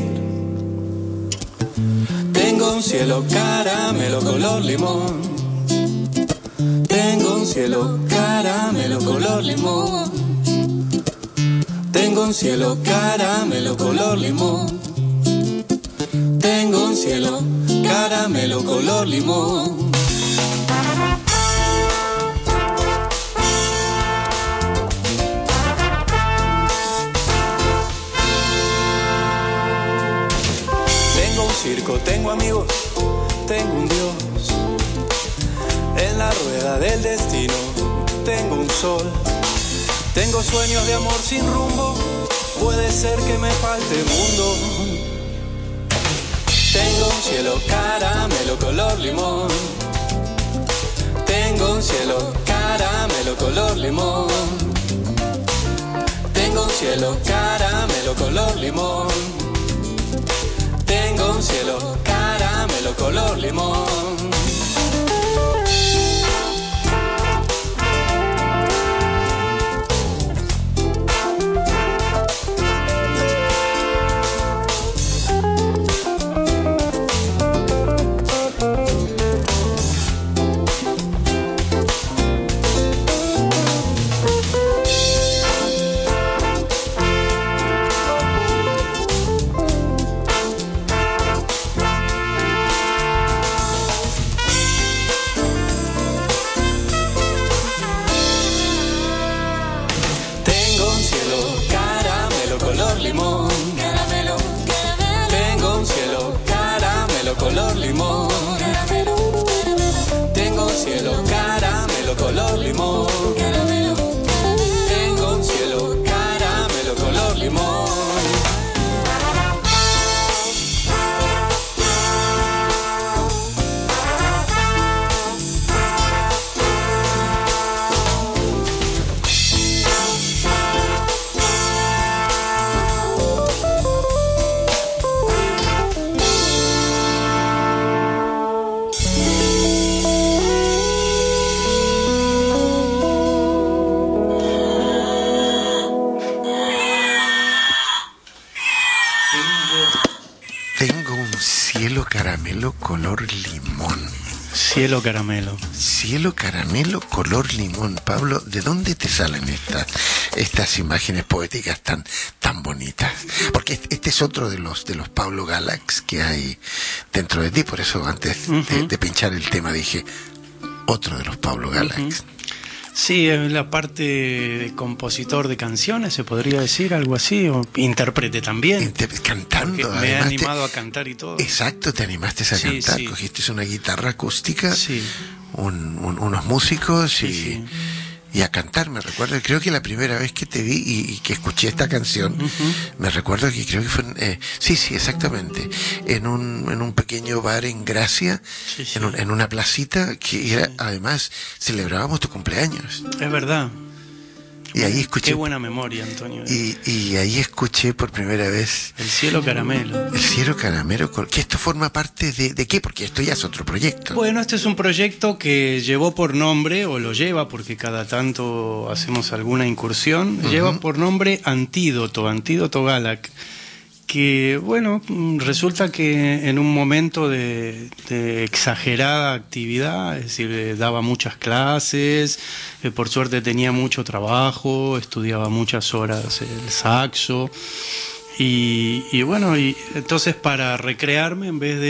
Tengo un cielo caramelo color limón. Tengo un cielo caramelo color limón. Tengo un cielo caramelo color limón. Tengo un cielo caramelo color limón. Tengo un circo, tengo amigos, tengo un Dios. En la rueda del destino tengo un sol. Tengo sueños de amor sin rumbo. Puede ser que me falte mundo. Tengo un cielo caramelo color limón. Tengo un cielo caramelo color limón. Tengo un cielo caramelo color limón. Tengo un cielo caramelo color limón. Tengo un cielo caramelo color limón. Cielo caramelo. Cielo caramelo color limón. Pablo, ¿de dónde te salen estas imágenes poéticas tan bonitas? Porque este es otro de los Pablo Galax que hay dentro de ti. Por eso antes de pinchar el tema dije otro de los Pablo Galax. Sí, es la parte de compositor de canciones, se podría decir, algo así, o intérprete también. Cantando. Porque me he animado a cantar y todo. Exacto, te animaste a cantar, sí. Cogiste una guitarra acústica, Sí. unos músicos Sí. y a cantar. Me recuerdo, creo que la primera vez que te vi y que escuché esta canción, me recuerdo que creo que fue sí, exactamente, en un pequeño bar en Gracia, Sí. en una placita que era, además celebrábamos tu cumpleaños. Es verdad. Y ahí escuché, Qué buena memoria, Antonio. y ahí escuché por primera vez El cielo caramelo. el cielo caramelo, que esto forma parte de qué, porque esto ya es otro proyecto. Bueno, este es un proyecto que llevó por nombre, o lo lleva porque cada tanto hacemos alguna incursión, lleva por nombre Antídoto Galac, que bueno, resulta que en un momento de exagerada actividad, es decir, daba muchas clases, por suerte tenía mucho trabajo, estudiaba muchas horas el saxo, y bueno, y entonces para recrearme, en vez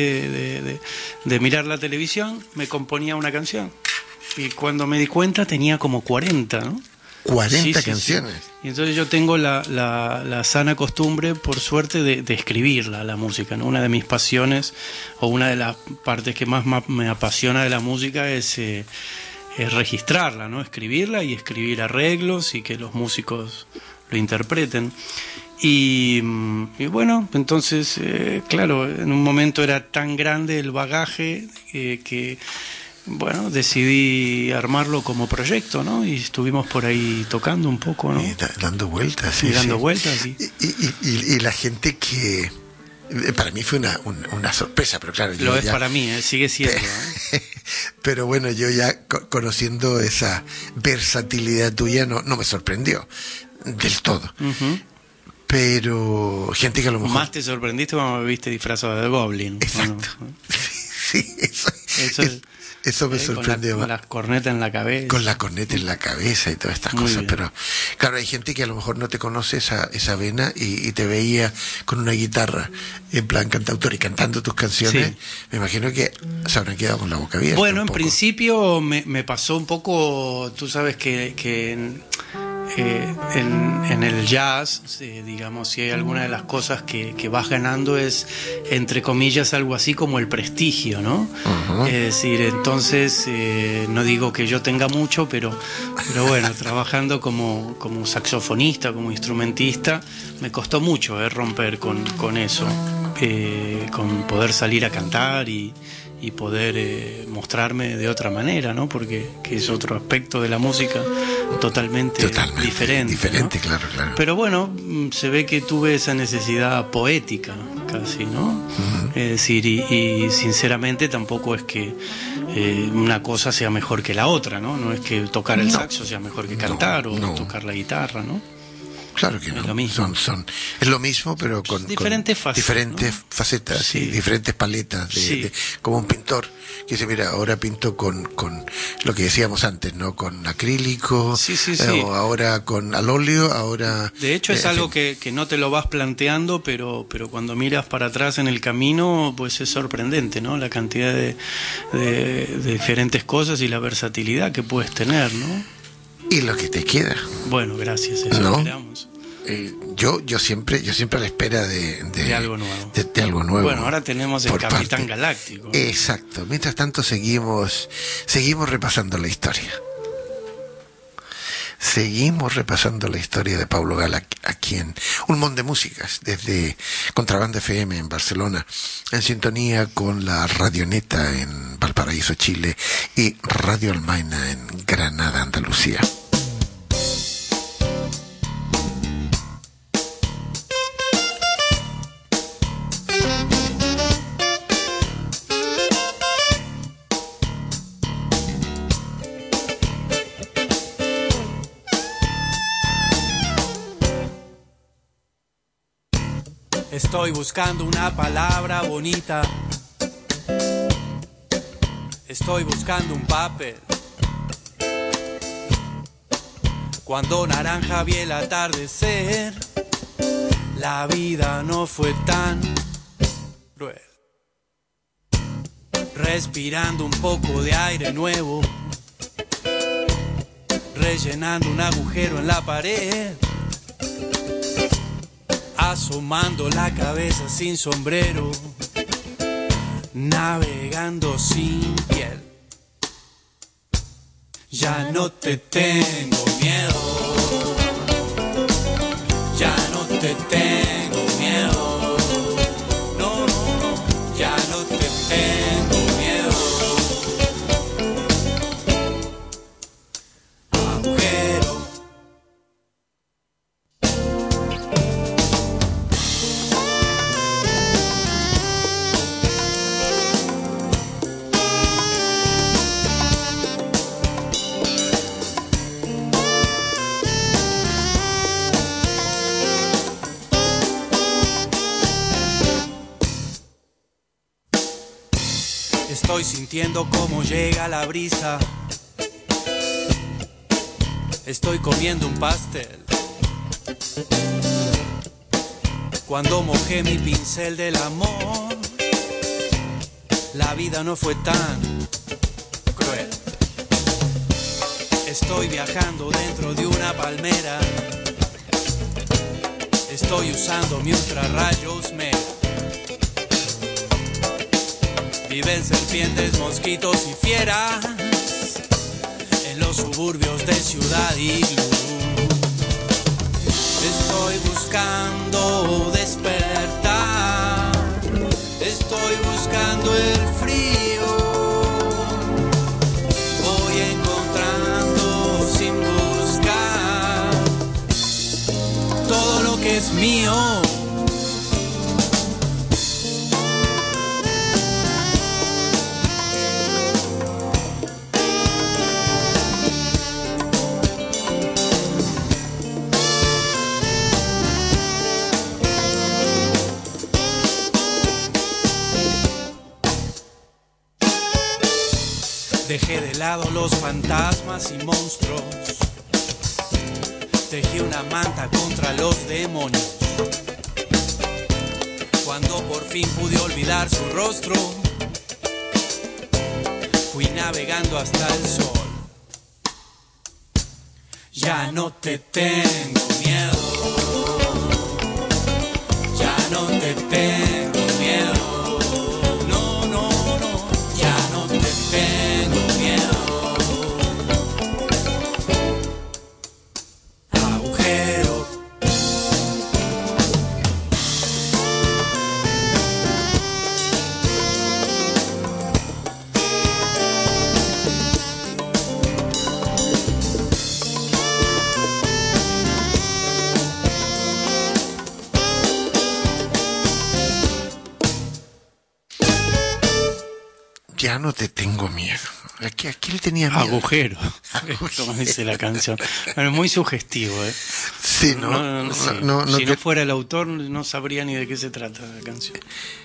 de mirar la televisión, me componía una canción. Y cuando me di cuenta tenía como 40, ¿no? 40 Sí. canciones. Y entonces yo tengo la sana costumbre, por suerte, de escribirla, la música, ¿no? Una de mis pasiones, o una de las partes que más me apasiona de la música es registrarla, ¿no? Escribirla y escribir arreglos y que los músicos lo interpreten. Y bueno, entonces, claro, en un momento era tan grande el bagaje que bueno, decidí armarlo como proyecto, ¿no? Y estuvimos por ahí tocando un poco, ¿no? Dando vueltas, sí. Y dando sí. vueltas, sí. Y la gente que... Para mí fue una sorpresa, pero claro... Lo es para mí, sigue siendo. Pero bueno, yo ya conociendo esa versatilidad tuya no me sorprendió del todo. Pero gente que a lo mejor... Más te sorprendiste cuando me viste disfrazado de Goblin. Exacto. Bueno, sí, eso me sorprendió. Con la corneta en la cabeza. Con la corneta en la cabeza y todas estas Muy cosas. bien. Pero claro, hay gente que a lo mejor no te conoce esa vena y te veía con una guitarra en plan cantautor y cantando tus canciones. Sí. Me imagino que se habrán quedado con la boca abierta. Bueno, un en poco. principio me pasó un poco, tú sabes que en el jazz, digamos, si hay alguna de las cosas que vas ganando es, entre comillas, algo así como el prestigio, ¿no? Es decir, entonces, no digo que yo tenga mucho, pero bueno, trabajando como saxofonista, como instrumentista, me costó mucho romper con eso, con poder salir a cantar y poder mostrarme de otra manera, ¿no? Porque que es otro aspecto de la música totalmente diferente, ¿no? claro. Pero bueno, se ve que tuve esa necesidad poética casi, ¿no? Es decir, y sinceramente tampoco es que una cosa sea mejor que la otra, ¿no? No es que tocar el saxo sea mejor que cantar o tocar la guitarra, ¿no? Claro que no. Es lo mismo. Es lo mismo, pero con diferentes facetas, diferentes ¿no? facetas, Sí. y diferentes paletas. Sí. Como un pintor que dice, mira, ahora pinto con lo que decíamos antes, ¿no? Con acrílico, Sí. o ahora con al óleo, ahora... De hecho es algo que no te lo vas planteando, pero cuando miras para atrás en el camino, pues es sorprendente, ¿no? La cantidad de diferentes cosas y la versatilidad que puedes tener, ¿no? Y lo que te queda. Bueno, gracias, eso ¿No? esperamos. Yo siempre a la espera de algo nuevo. De algo nuevo. Bueno, ahora tenemos el por Capitán parte. Galáctico. Exacto. Mientras tanto seguimos repasando la historia. Seguimos repasando la historia de Pablo Galac aquí en Un Mon de Músicas, desde Contrabanda FM en Barcelona, en sintonía con la Radioneta en Valparaíso, Chile, y Radio Almaina en Granada, Andalucía. Estoy buscando una palabra bonita. Estoy buscando un papel. Cuando naranja vi el atardecer, la vida no fue tan cruel. Respirando un poco de aire nuevo, rellenando un agujero en la pared, asomando la cabeza sin sombrero, navegando sin piel. Ya no te tengo miedo, ya no te tengo miedo, no, no, no, ya no te tengo miedo. Agujero. Estoy sintiendo cómo llega la brisa. Estoy comiendo un pastel. Cuando mojé mi pincel del amor, la vida no fue tan cruel. Estoy viajando dentro de una palmera. Estoy usando mi ultrarrayos mega. Viven serpientes, mosquitos y fieras en los suburbios de Ciudad Iglú. Estoy buscando despertar, estoy buscando el frío. Voy encontrando sin buscar todo lo que es mío. Dejé de lado los fantasmas y monstruos. Tejí una manta contra los demonios. Cuando por fin pude olvidar su rostro, fui navegando hasta el sol. Ya no te tengo miedo. Ya no te tengo miedo. Ya no te tengo miedo. Aquí él tenía miedo. Agujero. Como dice la canción. Bueno, muy sugestivo, ¿eh? Sí, si no fuera el autor, no sabría ni de qué se trata la canción.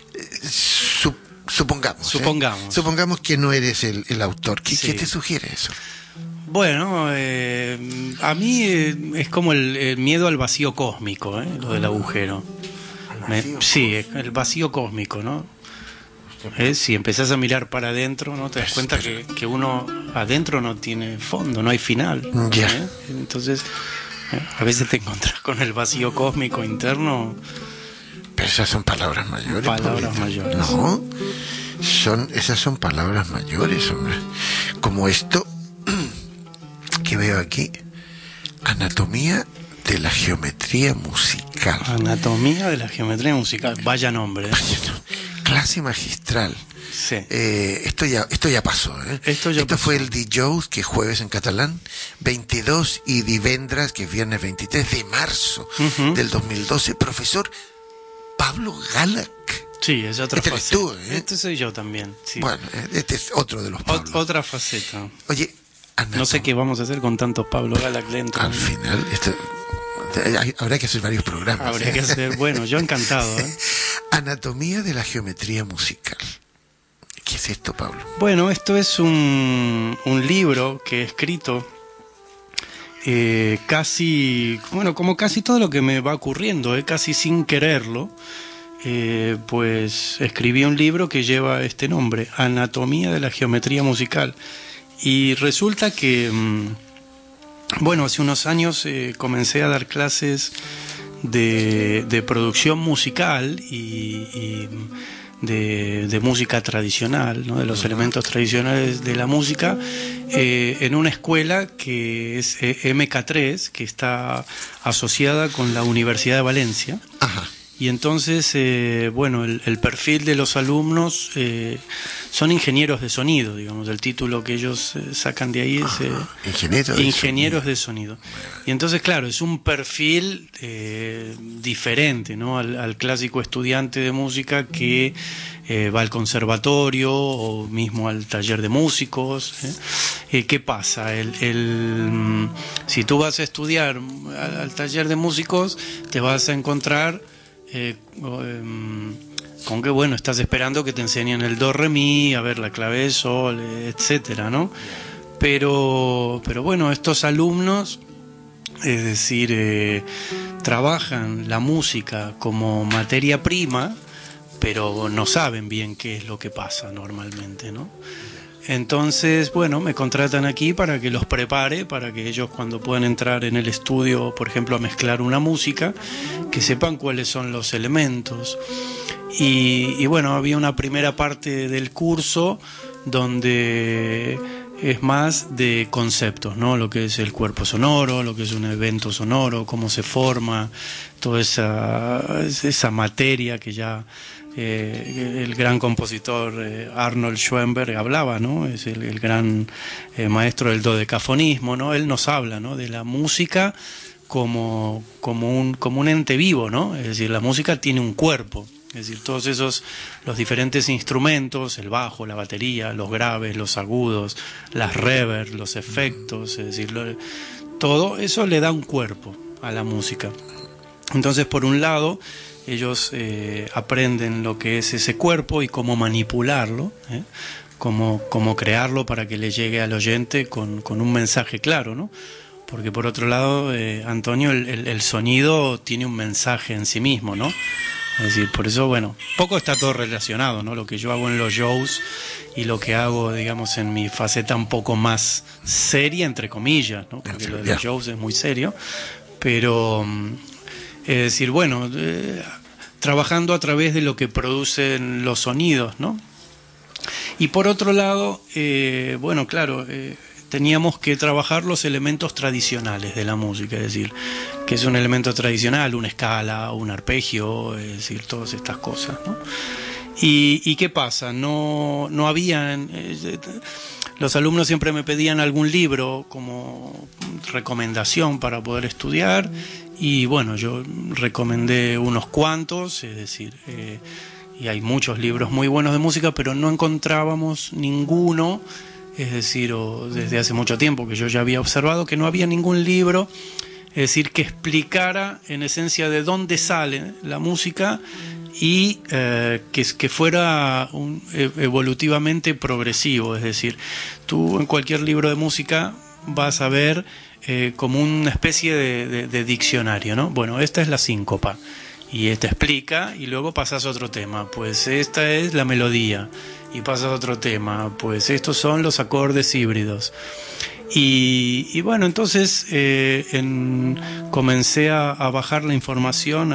Supongamos que no eres el autor. ¿Qué te sugiere eso? Bueno, a mí es como el miedo al vacío cósmico, lo del agujero. Sí, el vacío cósmico, ¿no? Si empezás a mirar para adentro, ¿no? Te das cuenta que uno adentro no tiene fondo, no hay final. Entonces, a veces te encontrás con el vacío cósmico interno. Pero esas son palabras mayores. Palabras mayores. No, esas son palabras mayores, hombre. Como esto que veo aquí, anatomía de la geometría musical. Anatomía de la geometría musical, vaya nombre. Clase magistral. Sí. Esto ya pasó. Esto fue el dijous, que es jueves en catalán, 22, y divendres, que es viernes 23 de marzo del 2012. Profesor Pablo Gálach. Sí, es otra faceta. Tú, Este soy yo también. Sí. Bueno, este es otro de los Pablos. Otra faceta. Oye, no sé qué vamos a hacer con tantos Pablo Gálach dentro. Al final, Habrá que hacer varios programas. Habría que hacer, bueno, yo encantado. Anatomía de la geometría musical. ¿Qué es esto, Pablo? Bueno, esto es un libro que he escrito casi, bueno, como casi todo lo que me va ocurriendo, casi sin quererlo. Pues escribí un libro que lleva este nombre, Anatomía de la geometría musical. Y resulta que, bueno, hace unos años comencé a dar clases de producción musical y de música tradicional, ¿no? De los elementos tradicionales de la música, en una escuela que es MK3, que está asociada con la Universidad de Valencia. Ajá. Y entonces, bueno, el perfil de los alumnos son ingenieros de sonido, digamos, el título que ellos sacan de ahí es ingenieros de sonido. Y entonces, claro, es un perfil diferente, ¿no? Al clásico estudiante de música que va al conservatorio o mismo al taller de músicos. ¿Qué pasa? Si tú vas a estudiar al taller de músicos, te vas a encontrar con que, bueno, estás esperando que te enseñen el do, re, mi, a ver la clave de sol, etcétera, ¿no? Pero bueno, estos alumnos, es decir, trabajan la música como materia prima, pero no saben bien qué es lo que pasa normalmente, ¿no? Entonces, bueno, me contratan aquí para que los prepare, para que ellos cuando puedan entrar en el estudio, por ejemplo, a mezclar una música, que sepan cuáles son los elementos. Y bueno, había una primera parte del curso donde es más de conceptos, ¿no? Lo que es el cuerpo sonoro, lo que es un evento sonoro, cómo se forma, toda esa materia que ya el gran compositor Arnold Schoenberg hablaba, ¿no? Es el gran maestro del dodecafonismo, ¿no? Él nos habla, ¿no? De la música como un ente vivo, ¿no? Es decir, la música tiene un cuerpo. Es decir, todos los diferentes instrumentos, el bajo, la batería, los graves, los agudos, las reverbs, los efectos, es decir, todo eso le da un cuerpo a la música. Entonces, por un lado, ellos aprenden lo que es ese cuerpo y cómo manipularlo, cómo crearlo para que le llegue al oyente con un mensaje claro, ¿no? Porque por otro lado, Antonio, el sonido tiene un mensaje en sí mismo, ¿no? Es decir, por eso, bueno, poco está todo relacionado, ¿no? Lo que yo hago en los shows y lo que hago, digamos, en mi faceta un poco más seria, entre comillas, ¿no? Porque lo de los shows es muy serio, pero es decir, bueno, trabajando a través de lo que producen los sonidos, ¿no? Y por otro lado, bueno, claro, teníamos que trabajar los elementos tradicionales de la música, es decir, que es un elemento tradicional, una escala, un arpegio, es decir, todas estas cosas, ¿no? ¿Y qué pasa? No habían... los alumnos siempre me pedían algún libro como recomendación para poder estudiar y bueno, yo recomendé unos cuantos, es decir, y hay muchos libros muy buenos de música, pero no encontrábamos ninguno. Es decir, o desde hace mucho tiempo que yo ya había observado que no había ningún libro, es decir, que explicara en esencia de dónde sale la música y que fuera evolutivamente progresivo. Es decir, tú en cualquier libro de música vas a ver como una especie de diccionario, ¿no? Bueno, esta es la síncopa y te explica y luego pasas a otro tema. Pues esta es la melodía. Y pasas a otro tema, pues estos son los acordes híbridos. Y bueno, entonces comencé a bajar la información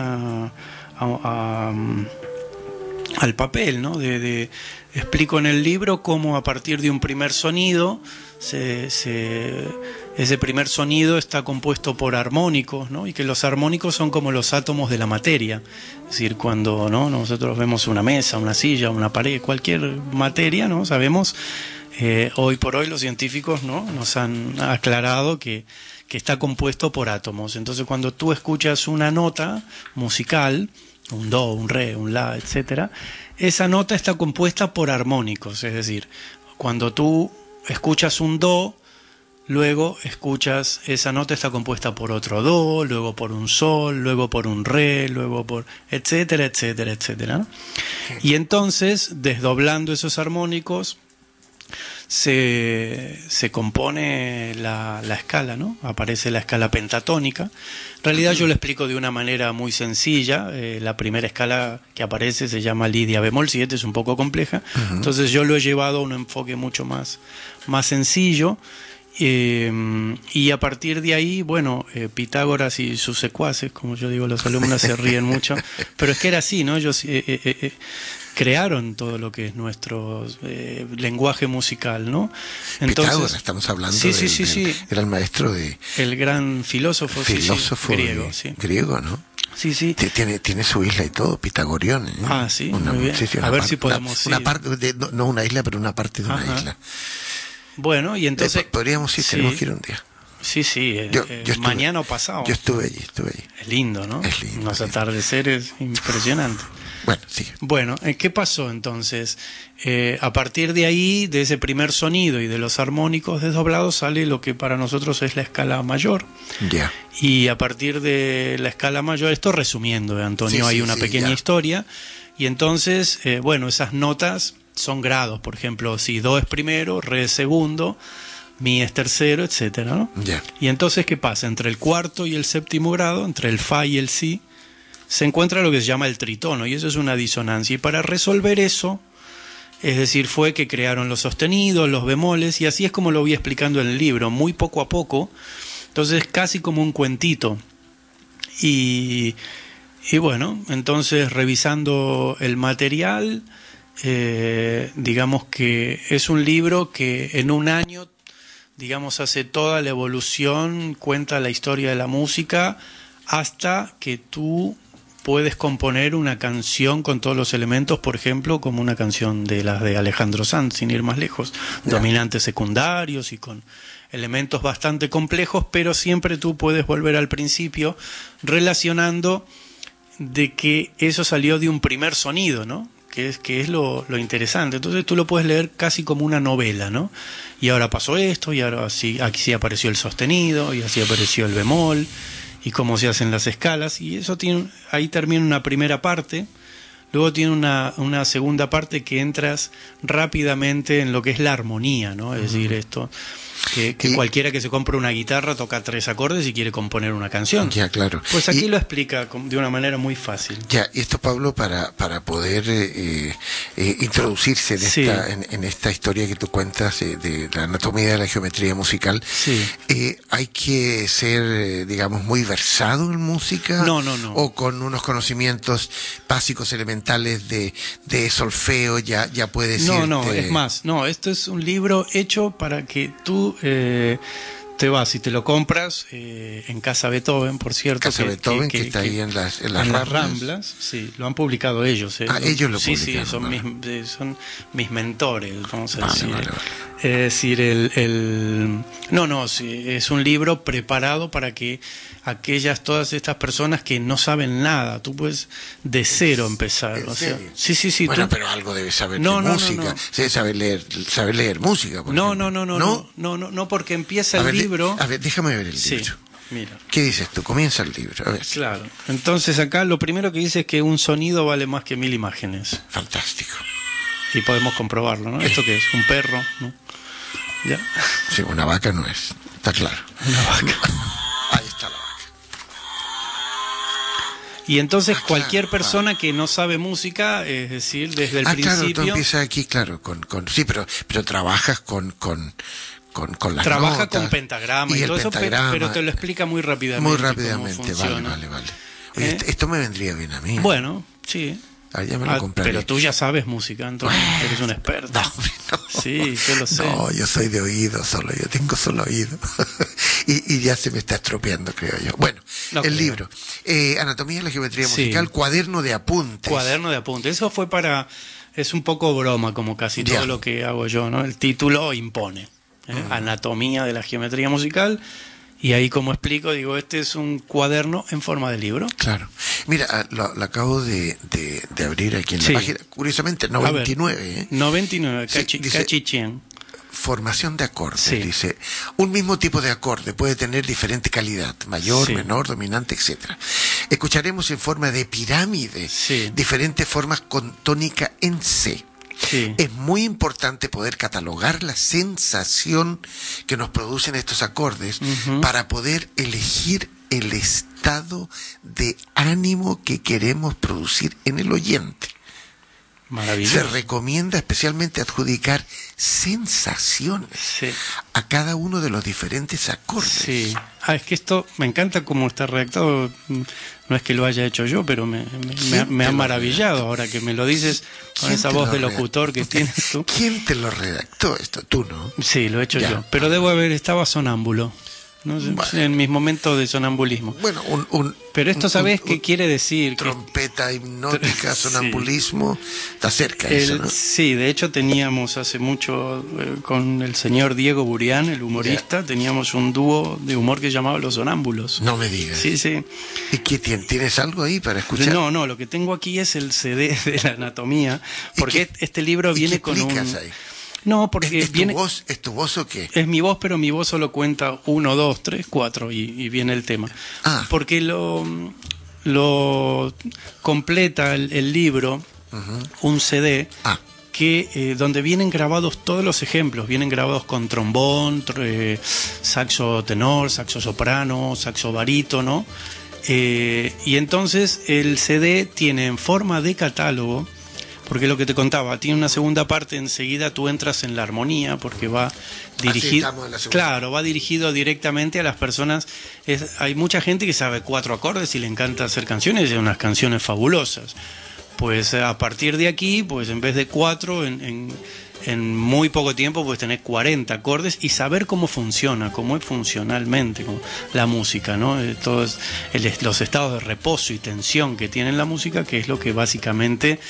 al papel, ¿no? Explico en el libro cómo a partir de un primer sonido, ese primer sonido está compuesto por armónicos, ¿no? Y que los armónicos son como los átomos de la materia. Es decir, cuando, ¿no?, nosotros vemos una mesa, una silla, una pared, cualquier materia, ¿no? Sabemos, hoy por hoy los científicos, ¿no?, nos han aclarado que está compuesto por átomos. Entonces, cuando tú escuchas una nota musical, un do, un re, un la, etcétera, esa nota está compuesta por armónicos. Es decir, cuando tú escuchas un do, luego escuchas, esa nota está compuesta por otro do, luego por un sol, luego por un re, luego por etcétera, etcétera, etcétera, ¿no? Y entonces, desdoblando esos armónicos, se compone la escala, ¿no? Aparece la escala pentatónica. En realidad yo lo explico de una manera muy sencilla. La primera escala que aparece se llama Lidia bemol 7, es un poco compleja. Entonces yo lo he llevado a un enfoque mucho más sencillo. Y a partir de ahí, bueno, Pitágoras y sus secuaces, como yo digo, los alumnos se ríen mucho, pero es que era así, ¿no? Ellos crearon todo lo que es nuestro lenguaje musical, ¿no? Entonces, Pitágoras, estamos hablando era el maestro de... El gran filósofo griego, sí. Griego, ¿no? Sí, sí. Tiene su isla y todo, Pitagorión, ¿eh? Ah, sí, muy bien. A ver si podemos ir. Una parte, no una isla, pero una parte de una isla. Bueno, y entonces... podríamos ir, tenemos que ir un día. Sí, yo estuve, mañana o pasado. Yo estuve allí. Es lindo, ¿no? Es lindo. Unos atardeceres impresionantes. Bueno, sigue. Bueno, ¿qué pasó entonces? A partir de ahí, de ese primer sonido y de los armónicos desdoblados, sale lo que para nosotros es la escala mayor. Ya. Y a partir de la escala mayor, esto resumiendo, Antonio, hay una pequeña historia. Y entonces, bueno, esas notas son grados. Por ejemplo, si do es primero, re es segundo, mi es tercero, etcétera, ¿no? Ya. Y entonces, ¿qué pasa? Entre el cuarto y el séptimo grado, entre el fa y el si, se encuentra lo que se llama el tritono, y eso es una disonancia. Y para resolver eso, es decir, fue que crearon los sostenidos, los bemoles, y así es como lo voy explicando en el libro, muy poco a poco. Entonces, casi como un cuentito. Y bueno, entonces, revisando el material, digamos que es un libro que en un año, digamos, hace toda la evolución, cuenta la historia de la música, hasta que tú puedes componer una canción con todos los elementos, por ejemplo, como una canción de las de Alejandro Sanz, sin ir más lejos, dominantes secundarios y con elementos bastante complejos, pero siempre tú puedes volver al principio relacionando de que eso salió de un primer sonido, ¿no? Que es lo interesante. Entonces tú lo puedes leer casi como una novela, ¿no? Y ahora pasó esto, y ahora sí, aquí sí apareció el sostenido, y así apareció el bemol, y cómo se hacen las escalas, y eso ahí termina una primera parte. Luego tiene una segunda parte que entras rápidamente en lo que es la armonía, ¿no? Es decir, esto que cualquiera que se compre una guitarra toca 3 acordes y quiere componer una canción. Ya, claro. Pues aquí lo explica de una manera muy fácil. Ya, y esto, Pablo, para poder introducirse en esta historia que tú cuentas de la anatomía de la geometría musical, hay que ser, digamos, muy versado en música. No. O con unos conocimientos básicos elementales de solfeo ya puedes ir. No, es más, esto es un libro hecho para que tú te vas y te lo compras en Casa Beethoven, por cierto. Casa Beethoven, que está ahí en las Ramblas. Sí, lo han publicado ellos. Ellos lo publicaron. Sí, son mis mentores, vamos a decir. Vale. Es decir, es un libro preparado para que todas estas personas que no saben nada, tú puedes de cero empezar. ¿En serio? Sí. Bueno, pero algo debes saber de música. Sí, saber leer música. No, porque empieza el libro. A ver, déjame ver el libro. Sí, mira. ¿Qué dices tú? Comienza el libro. A ver. Claro. Entonces acá lo primero que dice es que un sonido vale más que 1000 imágenes. Fantástico. Y podemos comprobarlo, ¿no? ¿Esto qué es? ¿Un perro? ¿No? ¿Ya? Sí, una vaca no es. Está claro. Una vaca. Ahí está la vaca. Y entonces cualquier persona que no sabe música, es decir, desde el principio... Claro, tú empiezas aquí, claro, sí, pero trabajas con las trabaja notas, con pentagrama y todo eso, pero te lo explica muy rápidamente. Muy rápidamente, vale. Oye, esto me vendría bien a mí. Bueno, sí. Ya me lo compraré. Pero tú ya sabes música, entonces eres un experto. No. Sí, yo lo sé. No, yo soy de oído solo, yo tengo solo oído. y ya se me está estropeando, creo yo. Bueno, libro. Anatomía de la geometría musical, cuaderno de apuntes. Cuaderno de apuntes. Eso fue es un poco broma, como casi todo lo que hago yo, ¿no? El título impone. Anatomía de la geometría musical. Y ahí, como explico, digo, este es un cuaderno en forma de libro. Claro. Mira, lo acabo de abrir aquí en la página. Curiosamente, 99. 99, Cachichén. formación de acordes. Sí. Dice, un mismo tipo de acorde puede tener diferente calidad, mayor, Sí. menor, dominante, etcétera. Escucharemos en forma de pirámide Sí. diferentes formas con tónica en C. Sí. Es muy importante poder catalogar la sensación que nos producen estos acordes para poder elegir el estado de ánimo que queremos producir en el oyente. Se Maravilloso. recomienda especialmente adjudicar sensaciones Sí. a cada uno de los diferentes acordes. Sí. Es que esto me encanta cómo está redactado. No es que lo haya hecho yo, pero me te ha lo maravillado ahora que me lo dices con ¿Quién esa te voz lo de locutor que tienes tú. ¿Quién te lo redactó esto? Tú, ¿no? Sí, lo he hecho Ya. yo. Pero estaba sonámbulo. No sé, Bueno. en mis momentos de sonambulismo. Bueno, Pero esto, ¿sabés qué un quiere decir? Que trompeta hipnótica, Sí. sonambulismo, está cerca eso, ¿no? Sí, de hecho teníamos hace mucho con el señor Diego Burián, el humorista, teníamos un dúo de humor que se llamaba Los Sonámbulos. No me digas. Sí, sí. ¿Y qué tienes algo ahí para escuchar? No, lo que tengo aquí es el CD de la anatomía, porque este libro ¿Y viene qué con un... explicas ahí? No, porque ¿Es viene... tu voz o qué? Es mi voz, pero mi voz solo cuenta 1, 2, 3, 4 y viene el tema. Ah. Porque lo completa el libro, un CD, Ah. que donde vienen grabados todos los ejemplos. Vienen grabados con trombón, saxo tenor, saxo soprano, saxo barítono. Y entonces el CD tiene en forma de catálogo, porque lo que te contaba, tiene una segunda parte, enseguida tú entras en la armonía, porque va dirigido, estamos en la segunda. claro, va dirigido directamente a las personas. Hay mucha gente que sabe 4 acordes y le encanta hacer canciones, y unas canciones fabulosas. Pues a partir de aquí, pues en vez de 4, en muy poco tiempo pues tener 40 acordes y saber cómo funciona, cómo es funcionalmente como la música, ¿no? Todos los estados de reposo y tensión que tiene la música, que es lo que básicamente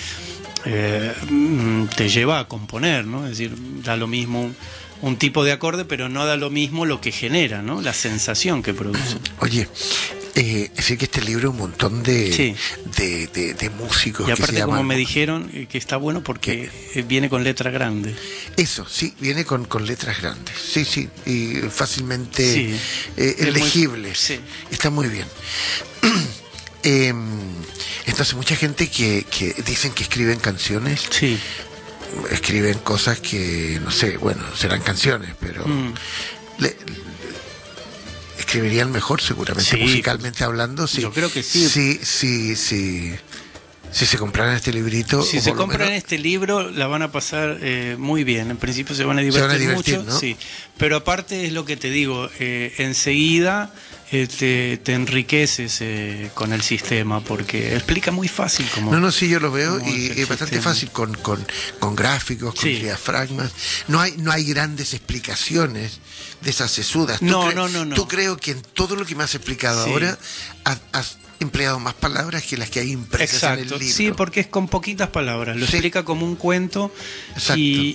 te lleva a componer, ¿no? Es decir, da lo mismo un tipo de acorde, pero no da lo mismo lo que genera, ¿no? La sensación que produce. Oye, es decir que este libro un montón de, Sí. de músicos Y que se aparte, como llaman... me dijeron, que está bueno porque viene con letra grande. Eso, sí, viene con letras grandes. Sí, sí, y fácilmente Sí. Es muy- legibles. sí. Está muy bien. Entonces, mucha gente que dicen que escriben canciones, Sí. escriben cosas que, no sé, bueno, serán canciones, pero le- escribirían mejor seguramente, Sí, musicalmente hablando. Sí. yo creo que sí. Si se compraran este librito, Si o se por lo compran menos- este libro, la van a pasar muy bien. En principio se van a Se divertir, van a divertir, mucho. ¿no? Sí. Pero aparte es lo que te digo, enseguida te enriqueces con el sistema, porque explica muy fácil cómo... No, sí, yo lo veo cómo y es el es bastante sistema. fácil con gráficos, con Sí. diafragmas. No hay grandes explicaciones de esas sesudas. No. Tú creo que en todo lo que me has explicado Sí. ahora has empleado más palabras que las que hay impresas en Exacto, el libro. sí, porque es con poquitas palabras, lo Sí. explica como un cuento. Exacto.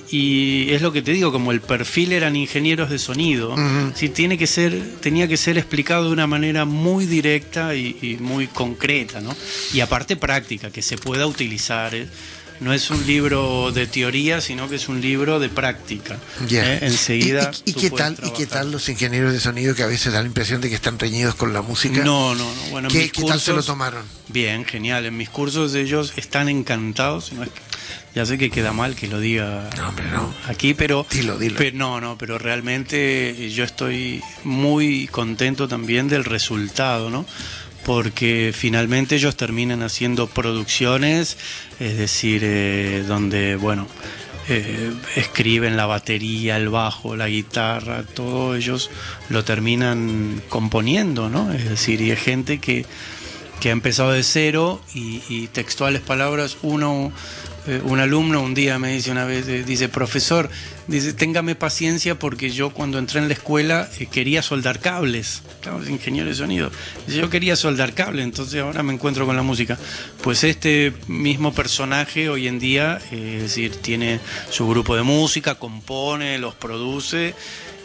y es lo que te digo, como el perfil eran ingenieros de sonido, sí, tenía que ser explicado de una manera muy directa y muy concreta, ¿no? Y aparte práctica, que se pueda utilizar. No es un libro de teoría, sino que es un libro de práctica. Ya. Enseguida ¿Y tú qué puedes tal? ¿Y qué trabajar. tal los ingenieros de sonido que a veces dan la impresión de que están reñidos con la música? No. Bueno, en mis ¿Qué tal se lo cursos- tomaron? Bien, genial. En mis cursos ellos están encantados. No es que- ya sé que queda mal que lo diga No, hombre, no. aquí, pero... Dilo. Pero realmente yo estoy muy contento también del resultado, ¿no? Porque finalmente ellos terminan haciendo producciones, es decir, donde, bueno, escriben la batería, el bajo, la guitarra, todo ellos lo terminan componiendo, ¿no? Es decir, y es gente que ha empezado de cero y textuales palabras, un alumno un día me dice una vez, dice, profesor, dice, téngame paciencia porque yo cuando entré en la escuela quería soldar cables. Claro, es ingeniero de sonido. Dice, yo quería soldar cables, entonces ahora me encuentro con la música. Pues este mismo personaje hoy en día, es decir, tiene su grupo de música, compone, los produce.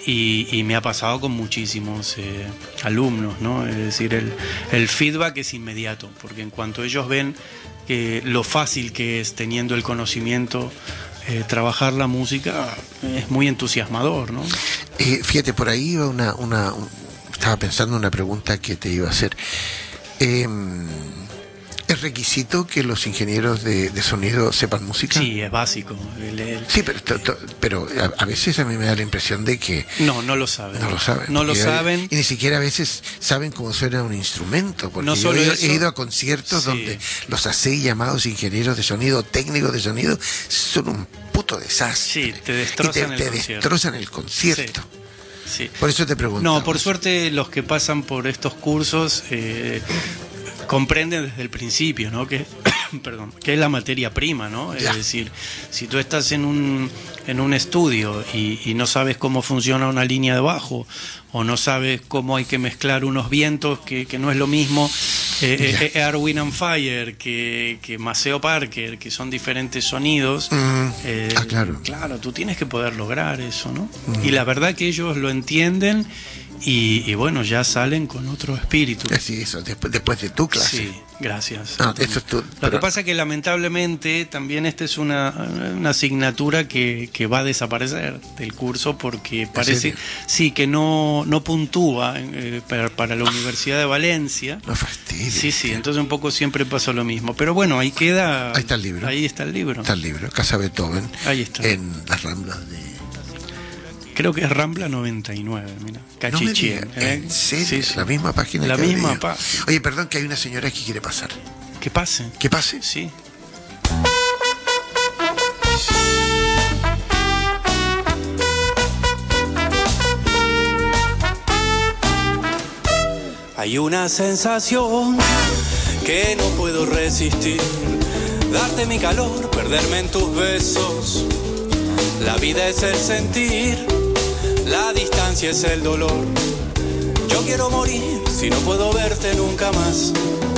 Y me ha pasado con muchísimos alumnos, ¿no? Es decir, el feedback es inmediato, porque en cuanto ellos ven lo fácil que es teniendo el conocimiento trabajar la música es muy entusiasmador, ¿no? Fíjate, por ahí iba estaba pensando una pregunta que te iba a hacer. ¿Es requisito que los ingenieros de sonido sepan música? Sí, es básico. Sí, pero a veces a mí me da la impresión de que... No lo saben. No lo saben. No lo saben. Y ni siquiera a veces saben cómo suena un instrumento. Porque No yo solo he ido a conciertos sí, donde los así llamados ingenieros de sonido, técnicos de sonido, son un puto desastre. Sí, te destrozan te destrozan el concierto. Sí. Sí. Por eso te pregunto. No, por suerte los que pasan por estos cursos comprenden desde el principio, ¿no? Que perdón, que es la materia prima, ¿no? Ya. Es decir, si tú estás en un estudio y no sabes cómo funciona una línea de bajo, o no sabes cómo hay que mezclar unos vientos, que no es lo mismo Earth, Wind and Fire que Maceo Parker, que son diferentes sonidos. Claro. Claro, tú tienes que poder lograr eso, ¿no? Y la verdad que ellos lo entienden. Y bueno, ya salen con otro espíritu. Sí, eso, después de tu clase. Sí, gracias. Eso es Lo que pasa es que lamentablemente también esta es una asignatura que va a desaparecer del curso, porque parece sí que no puntúa para la Universidad de Valencia. No fastidio. Sí, entonces un poco siempre pasa lo mismo. Pero bueno, ahí queda. Ahí está el libro. Ahí está el libro. Está el libro, Casa Beethoven. Ahí está. En las Ramblas de... Creo que es Rambla 99, mira. Cachichén. No me digas, ¿en serio? Sí. La misma página. La que misma había. página. Oye, perdón, que hay una señora que quiere pasar. ¿Qué pase? ¿Qué pase? Sí. Hay una sensación que no puedo resistir, darte mi calor, perderme en tus besos. La vida es el sentir, la distancia es el dolor. Yo quiero morir si no puedo verte nunca más.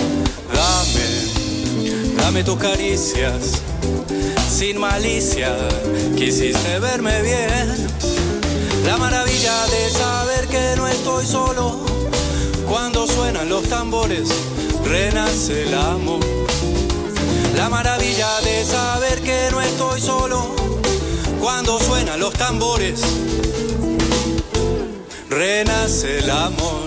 Dame tus caricias, sin malicia, quisiste verme bien. La maravilla de saber que no estoy solo, cuando suenan los tambores, renace el amor. La maravilla de saber que no estoy solo, cuando suenan los tambores, renace el amor.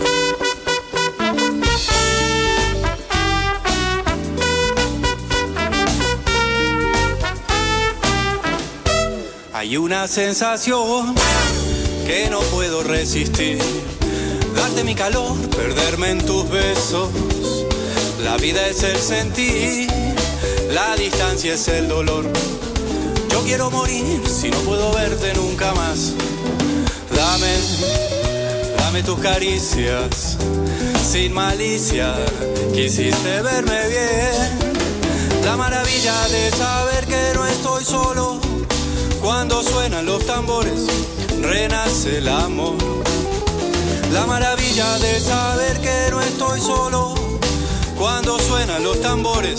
Hay una sensación que no puedo resistir, darte mi calor, perderme en tus besos. La vida es el sentir, la distancia es el dolor. Yo quiero morir si no puedo verte nunca más. Dame tus caricias, sin malicia, quisiste verme bien. La maravilla de saber que no estoy solo, cuando suenan los tambores, renace el amor. La maravilla de saber que no estoy solo, cuando suenan los tambores,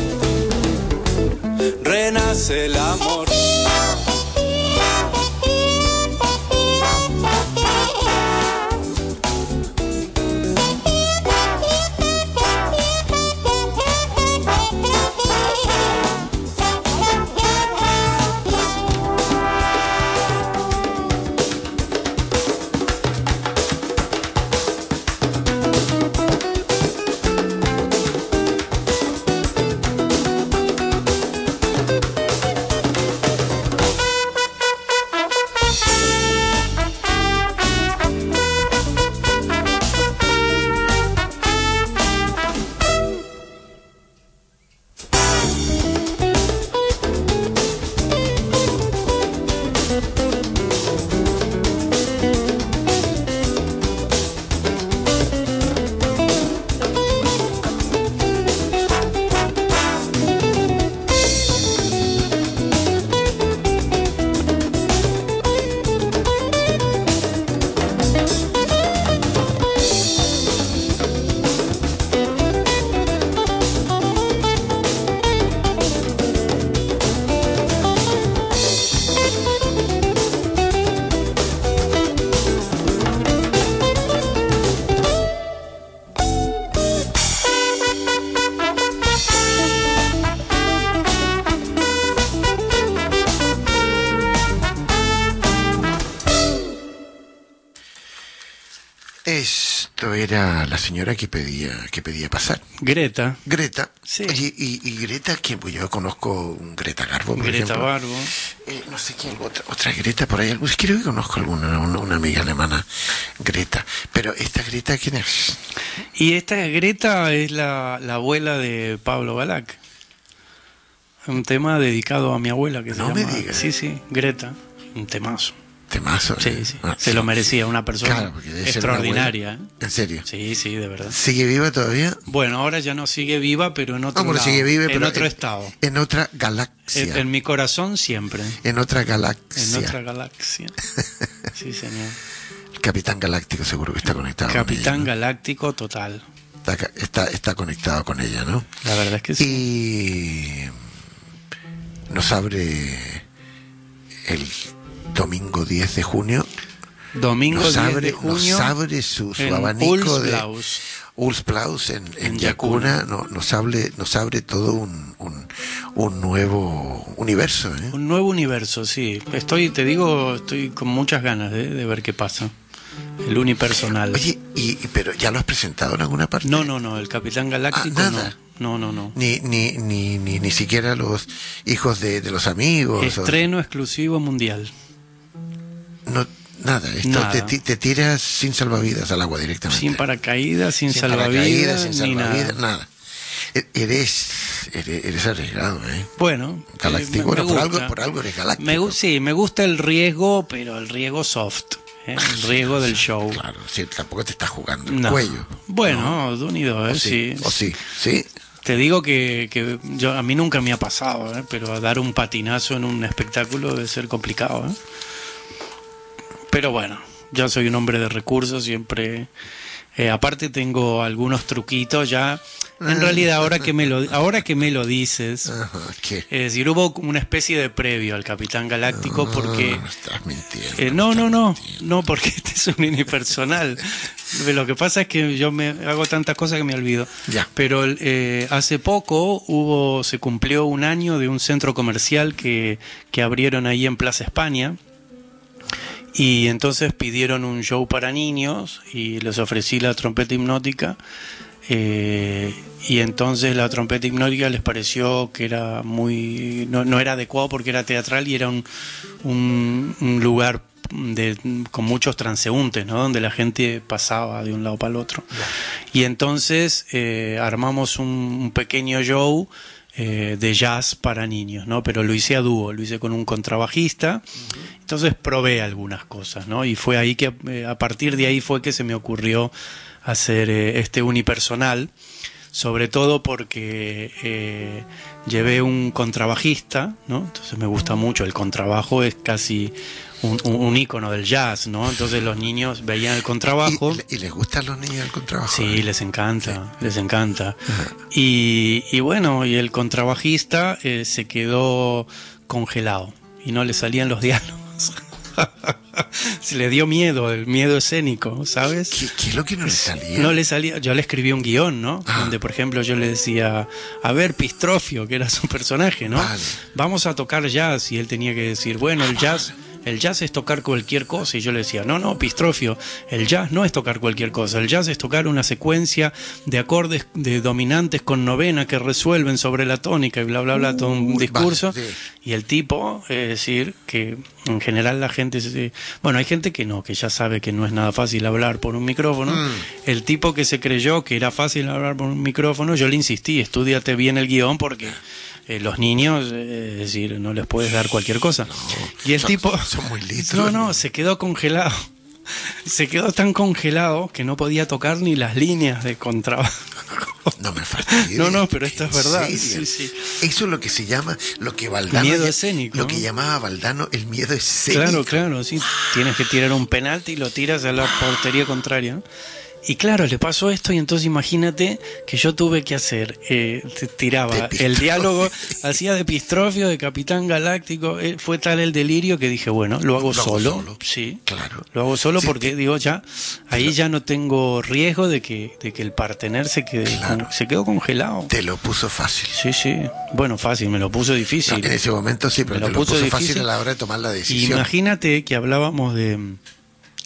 renace el amor. Esto era la señora que pedía pasar. Greta. Greta. Sí. Oye, y Greta, ¿quién? Pues yo conozco un Greta Garbo, por Greta ejemplo. Garbo. No sé quién, otra Greta por ahí. Creo que conozco una amiga alemana, Greta. Pero esta Greta, ¿quién es? Y esta Greta es la abuela de Pablo Galac. Un tema dedicado a mi abuela que se llama. No me digas. Sí, Greta. Un temazo. Temazo. Sí. Se lo merecía, una persona Claro, porque debe ser extraordinaria. una abuela. ¿En serio? Sí, de verdad. ¿Sigue viva todavía? Bueno, ahora ya no sigue viva, pero en otro lado, sigue viva, en pero otro estado. En otra galaxia. En mi corazón siempre. En otra galaxia. En otra galaxia. Sí, señor. El Capitán Galáctico seguro que está conectado Capitán con ella, ¿no? Galáctico total. Está conectado con ella, ¿no? La verdad es que sí. Y nos abre el domingo 10 de junio. Domingo 10 de junio. Nos abre su en abanico de Ulsplaus. Ulsplaus en Yacuna. Nos abre todo un nuevo universo, ¿eh? Un nuevo universo, sí. Estoy con muchas ganas de ver qué pasa. El unipersonal. Oye, pero ¿ya lo has presentado en alguna parte? No, el Capitán Galáctico nada. No. Ni siquiera los hijos de los amigos. Estreno exclusivo mundial. No, nada. Nada. Te tiras sin salvavidas al agua directamente. Sin paracaídas, sin sin salvavidas, sin ni nada. Eres arriesgado, ¿eh? Bueno, Galáctico. me Bueno, gusta. por algo eres galáctico. Sí, me gusta el riesgo, pero el riesgo soft. El riesgo del show. Claro, sí, tampoco te estás jugando el No. cuello. Bueno, de unido, sí. O sí. Te digo que a mí nunca me ha pasado, pero dar un patinazo en un espectáculo debe ser complicado. Pero bueno, yo soy un hombre de recursos, siempre. Aparte tengo algunos truquitos ya. En realidad, ahora que me lo dices, Ajá, ¿qué? es decir, hubo una especie de previo al Capitán Galáctico porque... No, estás mintiendo. No, porque este es un unipersonal. Lo que pasa es que yo me hago tantas cosas que me olvido. Ya. Pero hace poco se cumplió un año de un centro comercial que abrieron ahí en Plaza España. Y entonces pidieron un show para niños y les ofrecí la trompeta hipnótica. Y entonces la trompeta hipnótica les pareció que era no era adecuado porque era teatral y era un lugar con muchos transeúntes, ¿no? Donde la gente pasaba de un lado para el otro. Y entonces armamos un pequeño show de jazz para niños, ¿no? Pero lo hice a dúo, lo hice con un contrabajista. Entonces probé algunas cosas, ¿no? Y fue ahí que a partir de ahí fue que se me ocurrió hacer este unipersonal, sobre todo porque llevé un contrabajista, ¿no? Entonces me gusta mucho, el contrabajo es casi un ícono del jazz, ¿no? Entonces los niños veían el contrabajo. ¿Y les gustan los niños el contrabajo? Sí, les encanta, Sí. les encanta. Ajá. Y bueno, y el contrabajista se quedó congelado y no le salían los diálogos. Se le dio miedo, el miedo escénico, ¿sabes? ¿Qué es lo que no le salía? No le salía. Yo le escribí un guión, ¿no? Ah. Donde, por ejemplo, yo le decía, a ver, Pistrofio, que era su personaje, ¿no? Vale. Vamos a tocar jazz. Y él tenía que decir, bueno, el jazz es tocar cualquier cosa. Y yo le decía, no, Pistrofio, el jazz no es tocar cualquier cosa. El jazz es tocar una secuencia de acordes de dominantes con novena que resuelven sobre la tónica y bla, bla, bla, todo un discurso. Vale, sí. Y el tipo, es decir, que en general la gente... Bueno, hay gente que no, que ya sabe que no es nada fácil hablar por un micrófono. El tipo que se creyó que era fácil hablar por un micrófono, yo le insistí, estúdiate bien el guión porque... los niños, es decir, no les puedes dar cualquier cosa. Y el tipo... Son muy listos. No, se quedó congelado. Se quedó tan congelado que no podía tocar ni las líneas de contrabajo. No me fastidies. No, pero esto es verdad. ¿Serio? Sí. Eso es lo que se llama, lo que Valdano... Miedo escénico. Lo que llamaba Valdano el miedo escénico. Claro, sí. Tienes que tirar un penalti y lo tiras a la portería contraria, ¿no? Y claro, le pasó esto y entonces imagínate que yo tuve que hacer, tiraba el diálogo, hacía de Pistrofio, de Capitán Galáctico, fue tal el delirio que dije, bueno, lo hago solo. Sí, Claro. lo hago solo Sí, porque digo ya, ahí ya no tengo riesgo de que el partener se quedó congelado. Te lo puso fácil. Sí, bueno, fácil, me lo puso No, difícil. en ese momento sí, pero Me te lo puso difícil. fácil a la hora de tomar la decisión. Imagínate que hablábamos de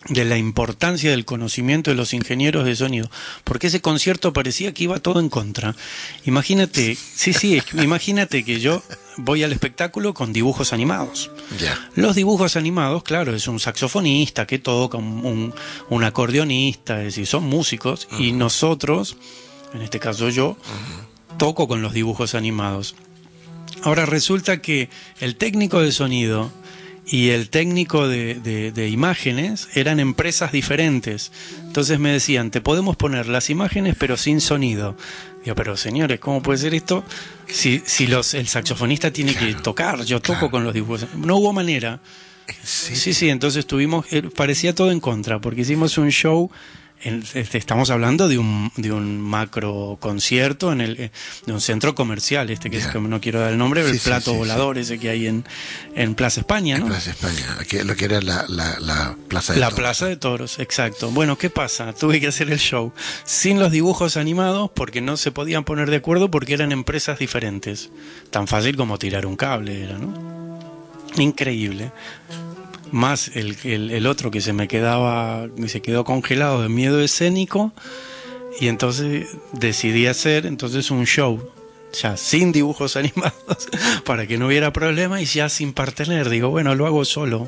de la importancia del conocimiento de los ingenieros de sonido, porque ese concierto parecía que iba todo en contra. Imagínate, imagínate que yo voy al espectáculo con dibujos animados. Ya. Los dibujos animados, claro, es un saxofonista que toca, un acordeonista, es decir, son músicos, y nosotros, en este caso yo, toco con los dibujos animados. Ahora resulta que el técnico de sonido y el técnico de imágenes eran empresas diferentes. Entonces me decían, te podemos poner las imágenes pero sin sonido. Digo, pero señores, ¿cómo puede ser esto? Si el saxofonista tiene que tocar, yo toco con los dibujos. No hubo manera. Sí, entonces parecía todo en contra, porque hicimos un show. Estamos hablando de un macro concierto de un centro comercial, que es, que no quiero dar el nombre, el plato volador ese que hay en Plaza España, ¿no? En Plaza España, lo que era la Plaza de Toros. La Plaza de Toros, exacto. Bueno, ¿qué pasa? Tuve que hacer el show sin los dibujos animados porque no se podían poner de acuerdo porque eran empresas diferentes. Tan fácil como tirar un cable era, ¿no? Increíble. Más el otro que se quedó congelado de miedo escénico, y entonces decidí hacer un show ya sin dibujos animados para que no hubiera problema, y ya sin partener. Digo, bueno, lo hago solo,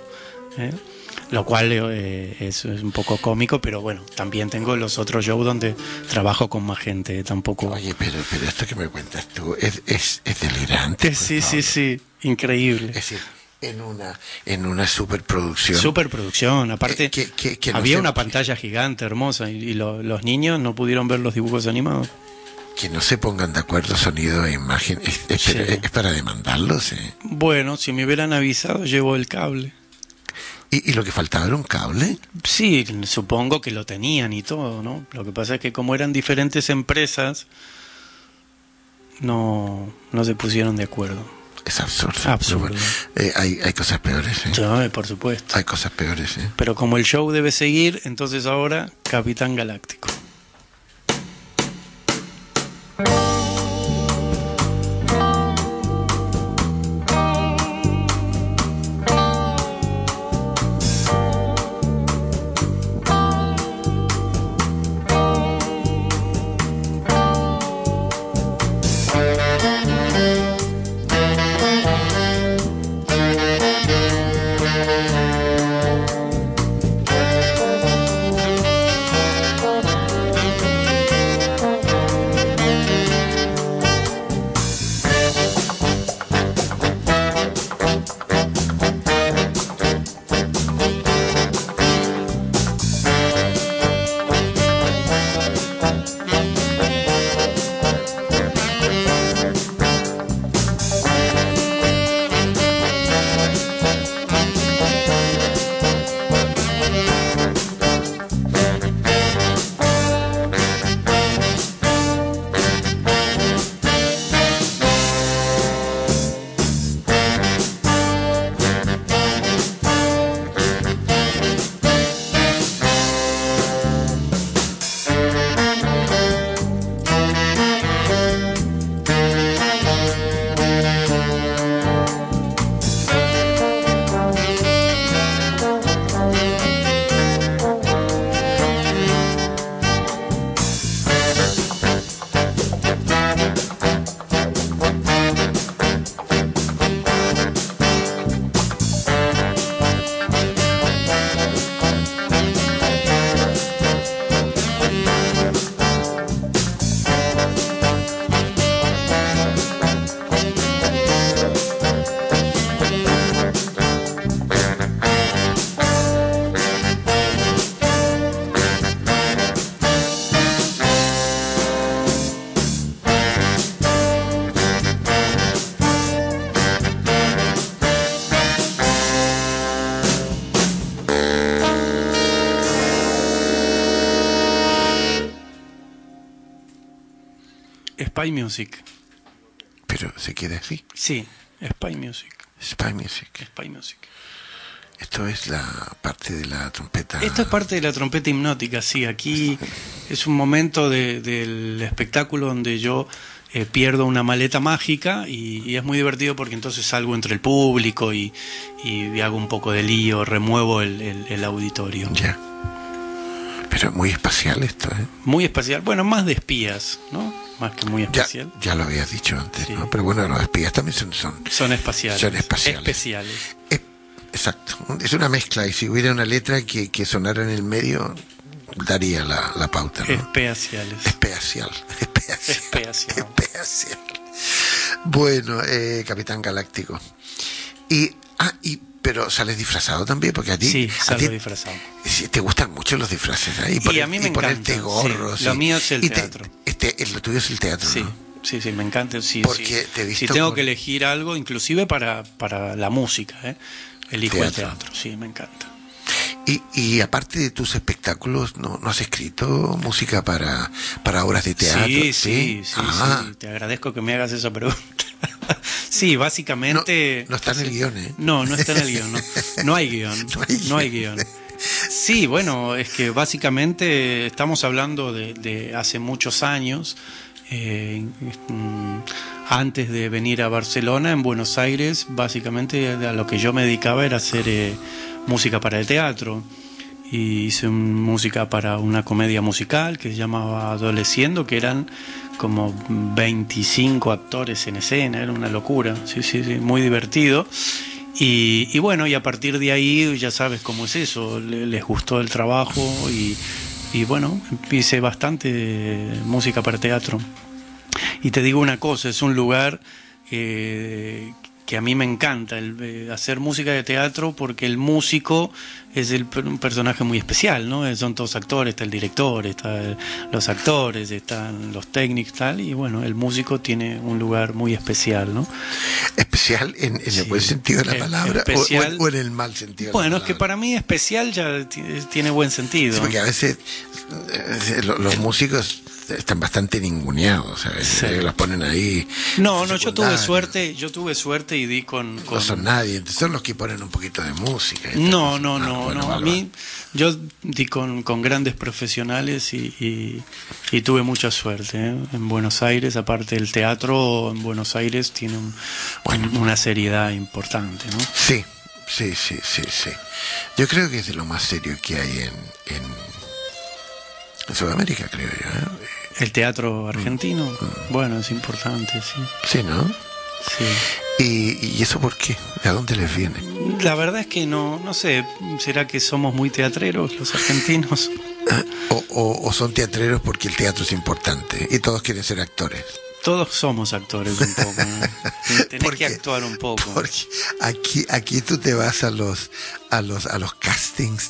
lo cual es un poco cómico, pero bueno, también tengo los otros shows donde trabajo con más gente, tampoco. Oye, pero esto que me cuentas tú es delirante. Sí, increíble. Es decir, en una superproducción. Aparte que no había una pantalla gigante, hermosa, y los niños no pudieron ver los dibujos animados. Que no se pongan de acuerdo sonido e imagen, es para demandarlos. Bueno, si me hubieran avisado, llevo el cable. ¿Y lo que faltaba era un cable? Sí, supongo que lo tenían y todo, ¿no? Lo que pasa es que como eran diferentes empresas, no se pusieron de acuerdo. Es absurdo. Absurdo. Hay cosas peores. Sí, por supuesto. Hay cosas peores. Pero como el show debe seguir, entonces ahora Capitán Galáctico. Spy Music. ¿Pero se queda así? Sí, Spy Music. Spy Music. Spy Music. Esto es la parte de la trompeta. Esto es parte de la trompeta hipnótica, sí. Aquí es un momento del espectáculo donde yo pierdo una maleta mágica y es muy divertido porque entonces salgo entre el público y hago un poco de lío, remuevo el auditorio. Ya. Pero muy espacial esto, ¿eh? Muy espacial, bueno, más de espías, ¿no? Más que muy especial. Ya lo habías dicho antes, Sí. ¿no? Pero bueno, los espías también son espaciales. Son espaciales. Especiales. Exacto. Es una mezcla, y si hubiera una letra que sonara en el medio, daría la pauta, ¿no? Especiales. Especial. Especial. Bueno, Capitán Galáctico. Pero sales disfrazado también, porque a ti... Sí, salgo disfrazado. Sí, te gustan mucho los disfraces, ¿eh? Y a mí me ponerte encanta. gorros. Sí. Lo mío es el teatro. Lo tuyo es el teatro, Sí. ¿no? Sí, me encanta. Sí, Porque te he visto si tengo que elegir algo, inclusive para la música, elijo el teatro. Sí, me encanta. Y aparte de tus espectáculos, ¿no has escrito música para obras de teatro? Sí. Te agradezco que me hagas esa pregunta. Sí, básicamente... No está en el guión, ¿eh? No está en el guión. No hay guión. No hay guión. Sí, bueno, es que básicamente estamos hablando de hace muchos años. Antes de venir a Barcelona, en Buenos Aires, básicamente a lo que yo me dedicaba era hacer música para el teatro. Y hice música para una comedia musical que se llamaba Adoleciendo, que eran como 25 actores en escena, era una locura, sí, muy divertido. Y bueno, y a partir de ahí ya sabes cómo es eso, les gustó el trabajo y bueno, hice bastante música para teatro. Y te digo una cosa, es un lugar que a mí me encanta hacer música de teatro, porque el músico es un personaje muy especial, ¿no? Son todos actores, está el director, están los actores, están los técnicos, tal, y bueno, el músico tiene un lugar muy especial, ¿no? ¿Especial en el buen sentido de la palabra o en el mal sentido de la palabra? Bueno, es que para mí especial ya tiene buen sentido. Sí, porque a veces los músicos están bastante ninguneados, a veces los ponen ahí. No, yo tuve suerte y di con... No son nadie, son los que ponen un poquito de música. No, a mí yo di con grandes profesionales y tuve mucha suerte, ¿eh? En Buenos Aires, aparte del teatro, en Buenos Aires tiene una seriedad importante, ¿no? Sí. Yo creo que es de lo más serio que hay en Sudamérica, creo yo, ¿eh? El teatro argentino, bueno, es importante, sí. Sí, ¿no? Sí. ¿Y eso por qué? ¿De dónde les viene? La verdad es que no sé, ¿será que somos muy teatreros los argentinos? O son teatreros porque el teatro es importante y todos quieren ser actores. Todos somos actores un poco, ¿no? Tenés que actuar un poco. Porque aquí tú te vas a los castings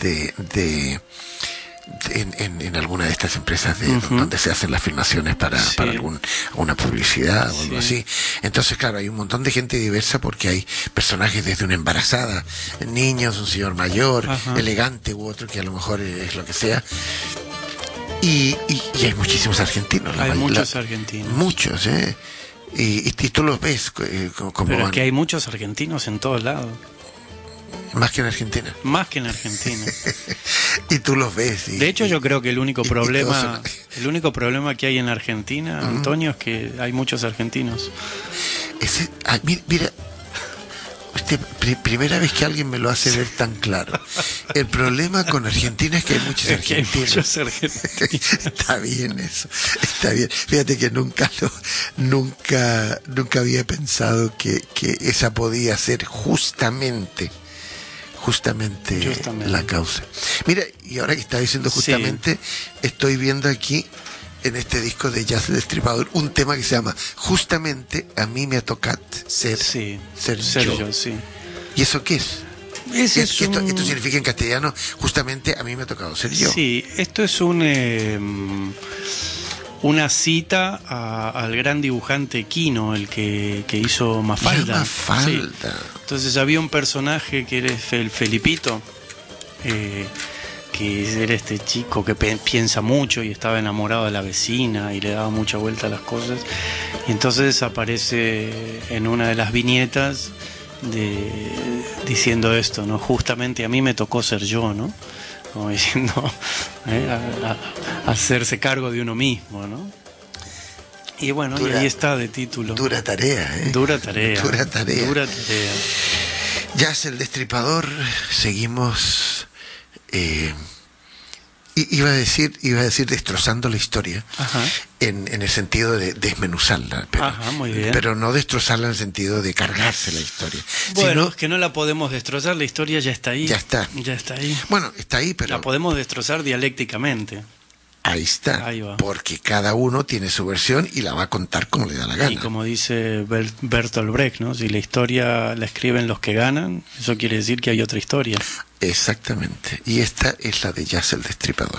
en alguna de estas empresas donde se hacen las filmaciones para alguna publicidad o algo así. Entonces, claro, hay un montón de gente diversa porque hay personajes desde una embarazada, niños, un señor mayor, elegante u otro que a lo mejor es lo que sea. Y hay muchísimos argentinos. Hay muchos argentinos. Muchos, ¿eh? Y tú los ves como Pero es que hay muchos argentinos en todos lados. Más que en Argentina. Más que en Argentina. Y tú los ves. De hecho, yo creo que el único problema que hay en Argentina, Antonio, es que hay muchos argentinos. Mira, primera vez que alguien me lo hace ver tan claro. El problema con Argentina es que hay muchos argentinos. Está bien eso, está bien. Fíjate que nunca había pensado que esa podía ser justamente la causa. Mira, y ahora que está diciendo justamente, estoy viendo aquí en este disco de Jazz Destripador un tema que se llama Justamente a mí me ha tocado ser yo. Sí. ¿Y eso qué es? Esto significa en castellano, justamente a mí me ha tocado ser yo. Sí, esto es una cita al gran dibujante Quino, el que hizo Mafalda. Mafalda. Sí. Entonces había un personaje que era el Felipito, que era este chico que piensa mucho y estaba enamorado de la vecina y le daba mucha vuelta a las cosas. Y entonces aparece en una de las viñetas diciendo esto, ¿no? Justamente a mí me tocó ser yo, ¿no? Como diciendo, hacerse cargo de uno mismo, ¿no? Y bueno, y ahí está de título. Dura tarea, ¿eh? Dura tarea. Dura tarea. Dura tarea. Jazz el Destripador, seguimos... iba a decir destrozando la historia. Ajá. En el sentido de desmenuzarla, pero, Ajá, muy bien. pero no destrozarla en el sentido de cargarse la historia. Bueno, sino, es que no la podemos destrozar, la historia ya está ahí. Ya está. Ya está ahí. Bueno, está ahí, pero La podemos destrozar dialécticamente. ahí está. Ahí va. Porque cada uno tiene su versión y la va a contar como le da la gana. Y como dice Bertolt Brecht, ¿no? Si la historia la escriben los que ganan, eso quiere decir que hay otra historia. Exactamente. Y esta es la de Jazz el Destripador.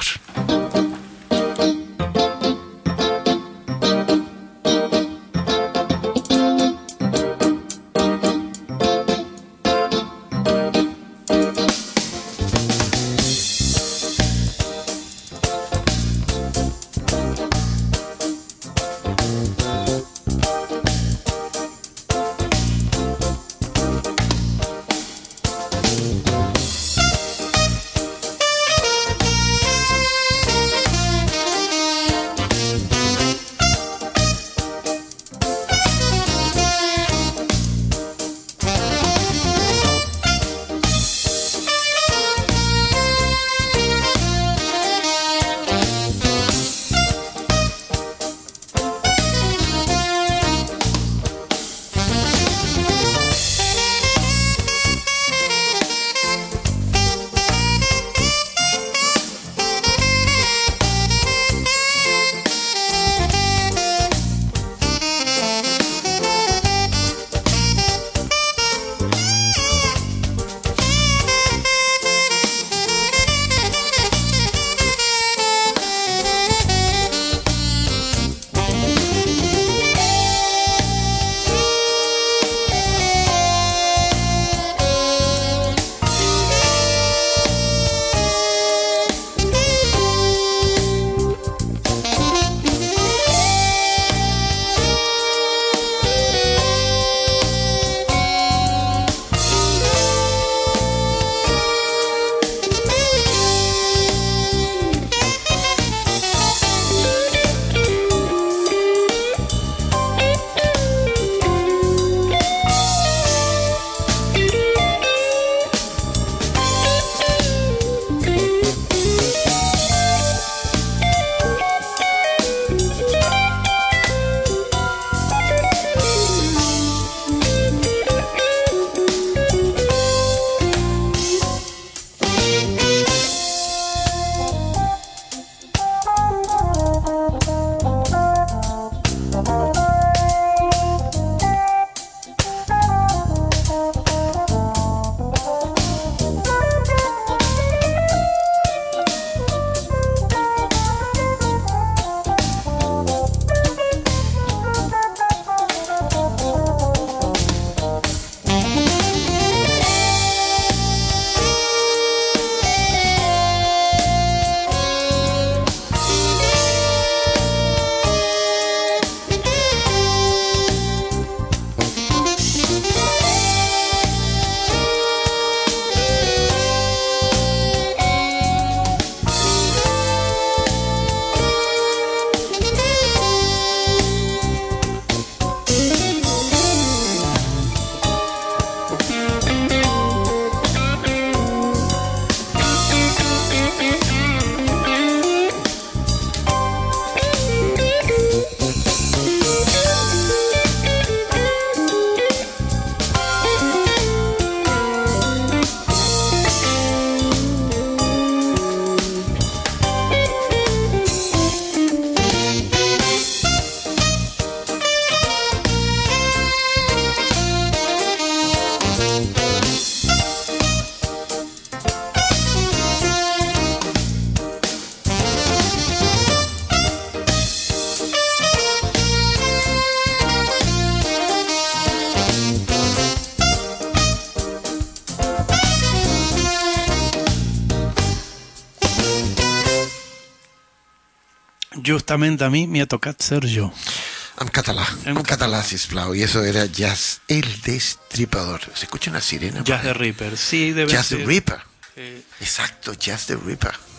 Justament a mi m'ha tocat ser jo. En català, sisplau. Y eso era Jazz el Destripador. ¿Se escucha una sirena? Jazz the Ripper, sí, debe Jazz ser. the Ripper. Exacto, Jazz the Ripper.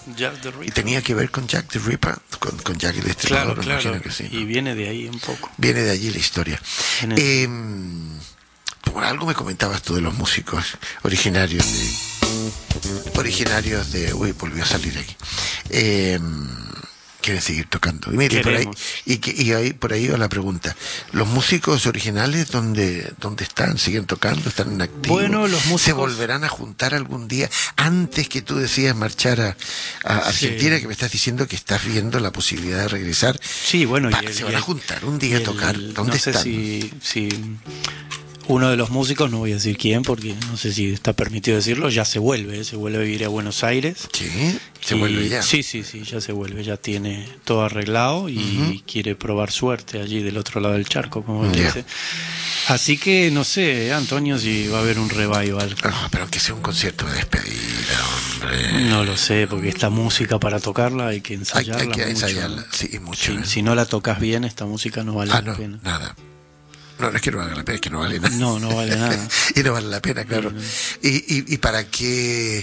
Jack the ¿Y Ripper. tenía que ver con Jack the Ripper? Con Jack el Destripador, Claro, imagino que sí, ¿no? y viene de ahí un poco. Viene de allí la historia. Viene- Por algo me comentabas tú de los músicos originarios de uy, volvió a salir aquí. Quieren seguir tocando. Y mire, Queremos. por ahí va la pregunta. ¿Los músicos originales dónde están? ¿Siguen tocando? ¿Están en activo? Bueno, los músicos- ¿Se volverán a juntar algún día antes que tú decidas marchar a Sí. Argentina, que me estás diciendo que estás viendo la posibilidad de regresar? Sí, bueno, Se van a juntar un día a tocar. ¿Dónde no sé están? si uno de los músicos, no voy a decir quién, porque no sé si está permitido decirlo, ya se vuelve a vivir a Buenos Aires. Sí, se Y- vuelve ya. Sí, ya se vuelve, ya tiene todo arreglado y quiere probar suerte allí del otro lado del charco, como él Ya. dice. Así que no sé, Antonio, si va a haber un revival. No, pero que sea un concierto de despedida, hombre. No lo sé, porque esta música para tocarla hay que ensayarla. Hay que mucho. ensayarla, sí, mucho. Si, ¿eh? si no la tocas bien, esta música no vale la no, pena. nada. No es que no valga la pena, es que no vale nada. No, no vale nada. Y no vale la pena, claro. ¿Y para qué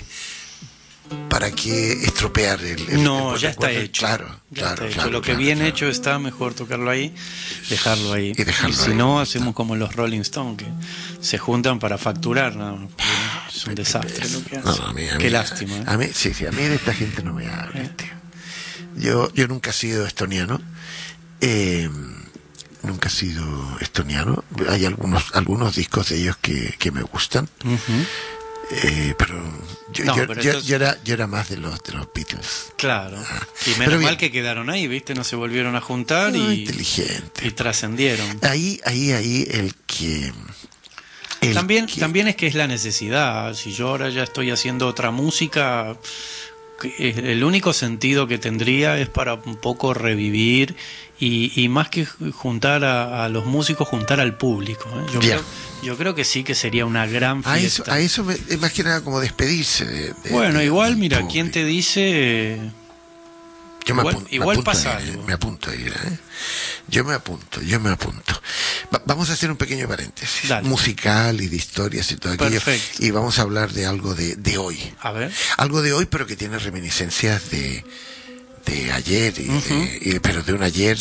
estropear el No, el ya está recuerdo? hecho. Claro, Ya claro, está hecho. claro, Lo que claro, bien claro. hecho está, mejor tocarlo ahí, dejarlo ahí. Y dejarlo si ahí, no, ya hacemos como los Rolling Stones, que se juntan para facturar. Nada más. Es un desastre lo que No, hacen. a mí, Qué lástima. ¿eh? A mí, sí, a mí de esta gente no me hables, tío. Yo nunca he sido estoniano. Nunca he sido estoniano. Hay algunos discos de ellos que me gustan. Pero No, pero entonces- yo era más de los Beatles. Claro. Y Pero menos bien. mal que quedaron ahí, ¿viste? No se volvieron a juntar No, y inteligente. trascendieron. Ahí el que También es que es la necesidad. Si yo ahora ya estoy haciendo otra música, el único sentido que tendría es para un poco revivir y más que juntar a los músicos, juntar al público. ¿eh? Yo creo que sí que sería una gran fiesta. a eso es más que nada como despedirse Bueno, igual, mira, público. ¿quién te dice? Yo me igual- apunto, igual me apunto pasa a ir, algo. me apunto a ir, ¿eh? Yo me apunto. Vamos a hacer un pequeño paréntesis Dale. musical y de historias y todo aquello. Perfecto. Y vamos a hablar de algo de hoy. A ver. Algo de hoy, pero que tiene reminiscencias de ayer, pero de un ayer,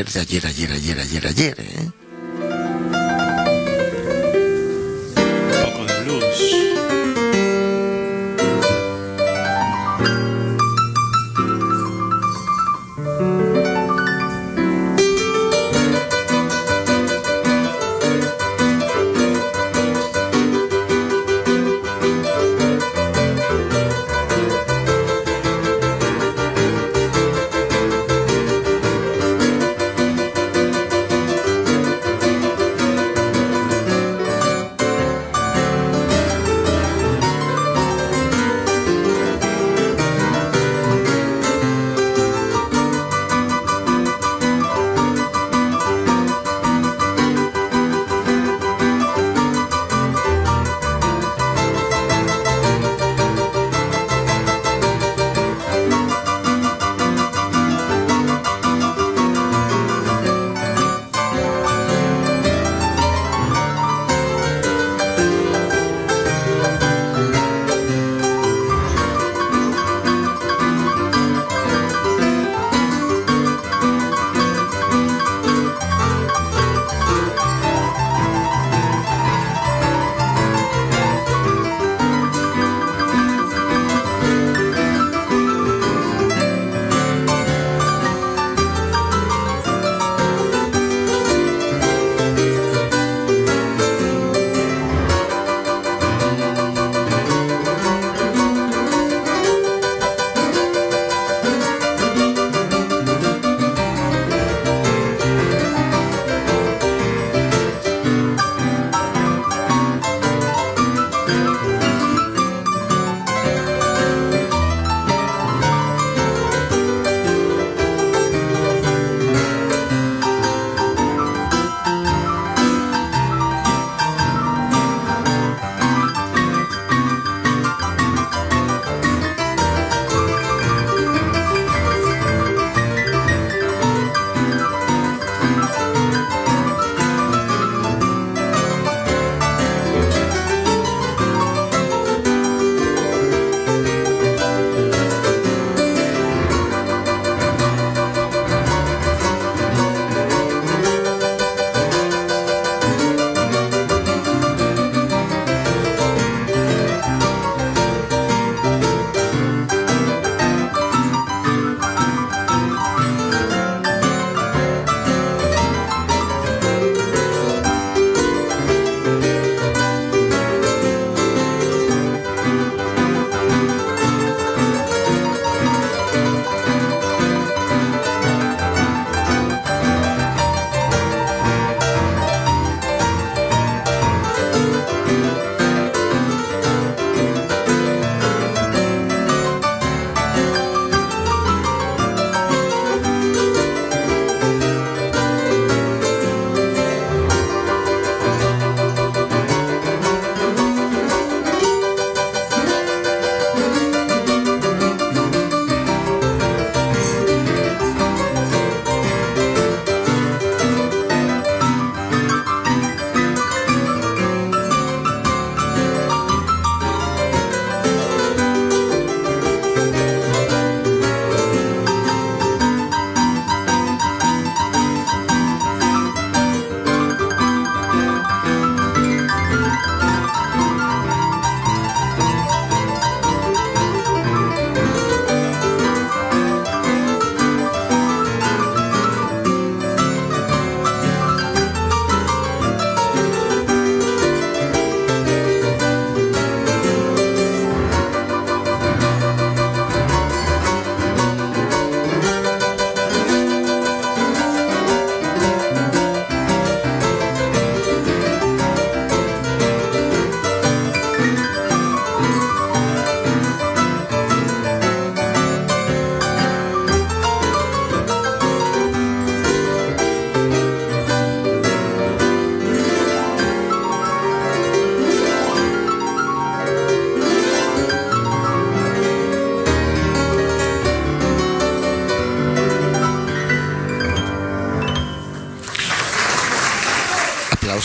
¿eh? Un poco de blues.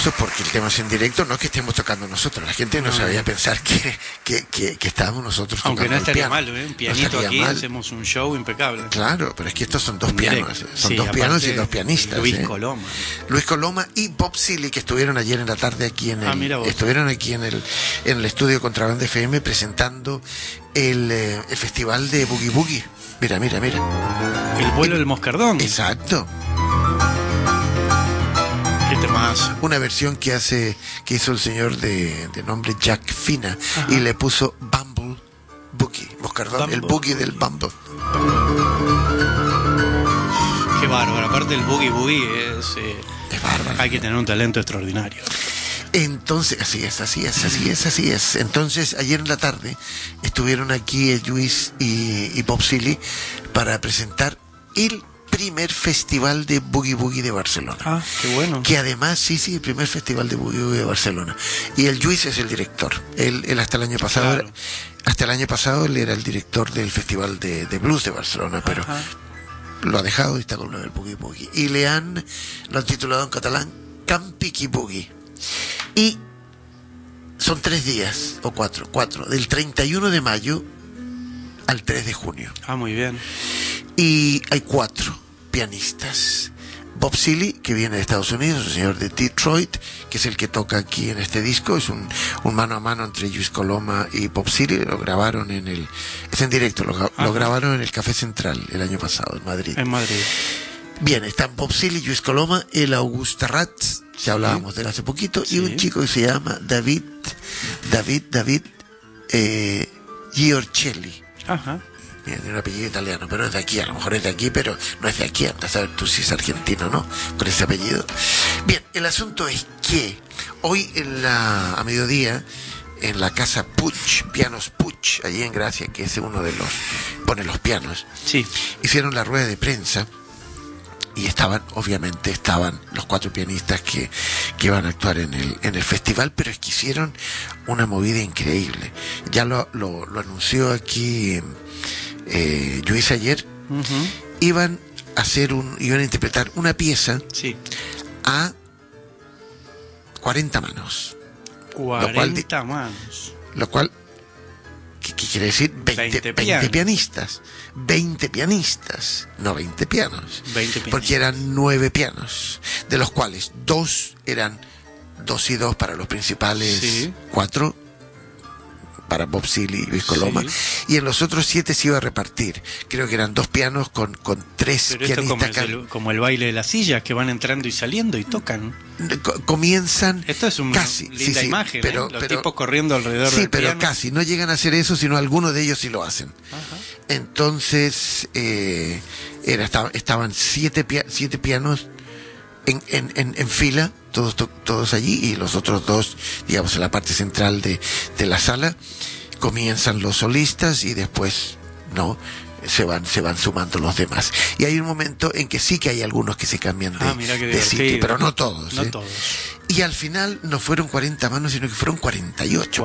nerviosos porque el tema es en directo, no que estemos tocando nosotros. La gente no sabía pensar que estábamos nosotros aunque tocando. No estaría el piano. mal, un pianito no aquí, mal. Hacemos un show impecable. Claro, pero es que estos son dos pianos. Son Sí, dos pianos y aparte, dos pianistas. Luis Coloma. Luis Coloma y Bob Seeley, que estuvieron ayer en la tarde aquí en estuvieron aquí en el estudio Contrabanda FM presentando el festival de Boogie Boogie. Mira. El vuelo del moscardón. Exacto. Qué temazo. Una versión que hizo el señor de nombre Jack Fina. Ajá. Y le puso Bumble Boogie, moscardón, Bumble. El boogie del Bumble. Qué bárbaro, aparte el Boogie Boogie es bárbaro. Hay que tener un talento extraordinario. Entonces, así es. Entonces, ayer en la tarde estuvieron aquí Luis y Bob Seeley para presentar el primer festival de Boogie Boogie de Barcelona. Ah, qué bueno. Que además, sí, el primer festival de Boogie Boogie de Barcelona. Y el Luis es el director. Él hasta el año pasado, claro. Él era el director del festival de blues de Barcelona, pero lo ha dejado y está con lo del Boogie Boogie. Y lo han titulado en catalán Campiqui Boogie. Y son 3 días, o 4, del 31 de mayo al 3 de junio. Ah, muy bien. Y hay 4 pianistas. Bob Seeley, que viene de Estados Unidos, un señor de Detroit, que es el que toca aquí en este disco. Es un mano a mano entre Luis Coloma y Bob Seeley. Lo grabaron es en directo, lo grabaron en el Café Central el año pasado, en Madrid. Bien, están Bob Seeley, Luis Coloma, el Augusta Ratz, ya hablábamos de él hace poquito, y un chico que se llama David Giorcelli. Ajá. Tiene un apellido italiano, pero es de aquí, a lo mejor es de aquí, pero no es de aquí, anda a saber tú si es argentino, ¿no? Con ese apellido. Bien, el asunto es que hoy a mediodía, en la casa Puig, Pianos Puig, allí en Gracia, que es uno de pone los pianos, hicieron la rueda de prensa. Y obviamente estaban los 4 pianistas que iban a actuar en el festival, pero es que hicieron una movida increíble. Ya lo anunció aquí Luis ayer. Iban a interpretar una pieza a 40 manos. 40 manos. Lo cual, ¿qué quiere decir? 20 pianistas. 20 pianistas, no 20 pianos. 20 pianos. Porque eran 9 pianos, de los cuales 2 eran 2 y 2 para los principales, 4 para Bob Seeley y Luis Coloma, y en los otros 7 se iba a repartir. Creo que eran 2 pianos con 3 pianistas. Esto como el baile de las sillas, que van entrando y saliendo y tocan. Comienzan. Esto es una linda imagen, pero, los tipos corriendo alrededor del pero piano. Casi no llegan a hacer eso, sino algunos de ellos sí lo hacen. Entonces estaban 7 pianos en fila, todos allí, y los otros 2, digamos, en la parte central de la sala. Comienzan los solistas y después se van sumando los demás. Y hay un momento en que sí que hay algunos que se cambian de sitio, pero no todos. Todos. Y al final no fueron 40 manos, sino que fueron 48.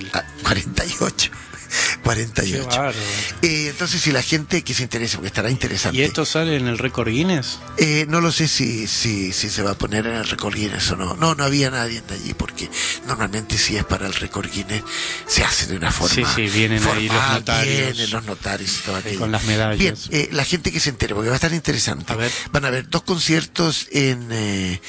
48. 48. Entonces, si la gente que se interesa, porque estará interesante. ¿Y esto sale en el récord Guinness? No lo sé si se va a poner en el récord Guinness o no. No había nadie de allí, porque normalmente si es para el récord Guinness se hace de una forma. Vienen ahí los notarios. Vienen los notarios y todo aquello. Con las medallas. Bien, la gente que se entere, porque va a estar interesante. Van a haber 2 conciertos en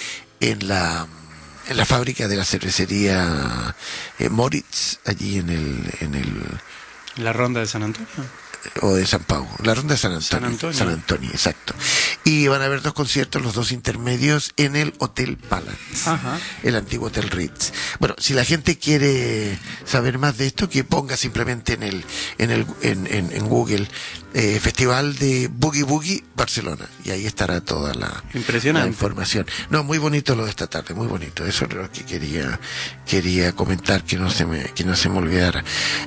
la fábrica de la cervecería Moritz, allí en la Ronda de San Antonio. O de San Pau, la Ronda de San Antonio, exacto. Y van a haber 2 conciertos, los 2 intermedios, en el Hotel Palace, el antiguo Hotel Ritz. Bueno, si la gente quiere saber más de esto, que ponga simplemente en Google Festival de Boogie Boogie Barcelona, y ahí estará toda la información. No, muy bonito lo de esta tarde, muy bonito. Eso es lo que quería comentar, que no se me olvidara.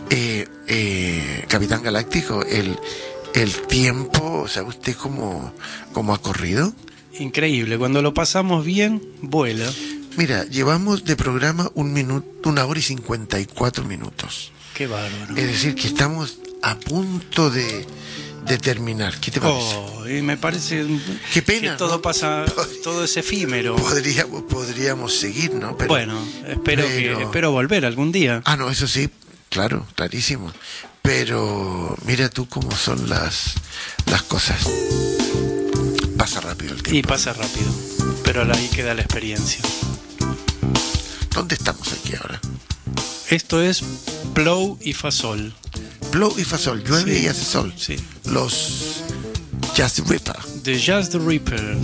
Capitán Galáctico, el tiempo, ¿sabe usted cómo ha corrido? Increíble, cuando lo pasamos bien, vuela. Mira, llevamos de programa 1 hora y 54 minutos. Qué bárbaro. Es decir, que estamos a punto de terminar. ¿Qué te parece? Y me parece Qué pena, que todo ¿no? pasa, todo es efímero. Podríamos seguir, ¿no? Pero, bueno, espero volver algún día. Ah, no, eso sí, claro, clarísimo. Pero mira tú cómo son las cosas. Pasa rápido el tiempo. Y pasa rápido, pero ahí queda la experiencia. ¿Dónde estamos aquí ahora? Esto es Plow y Fa Sol. Plow y Fa Sol, llueve Sí. y hace sol. Sí. Los Jazz the Ripper. The Jazz the Ripper.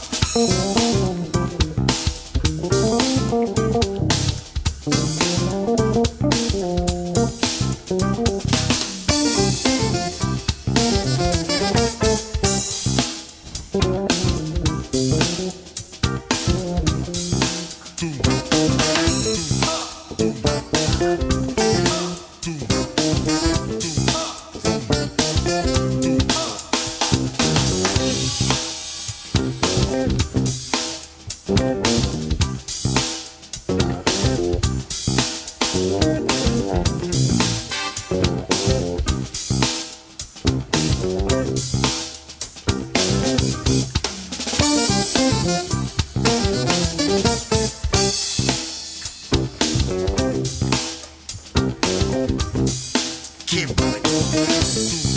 Qué bueno.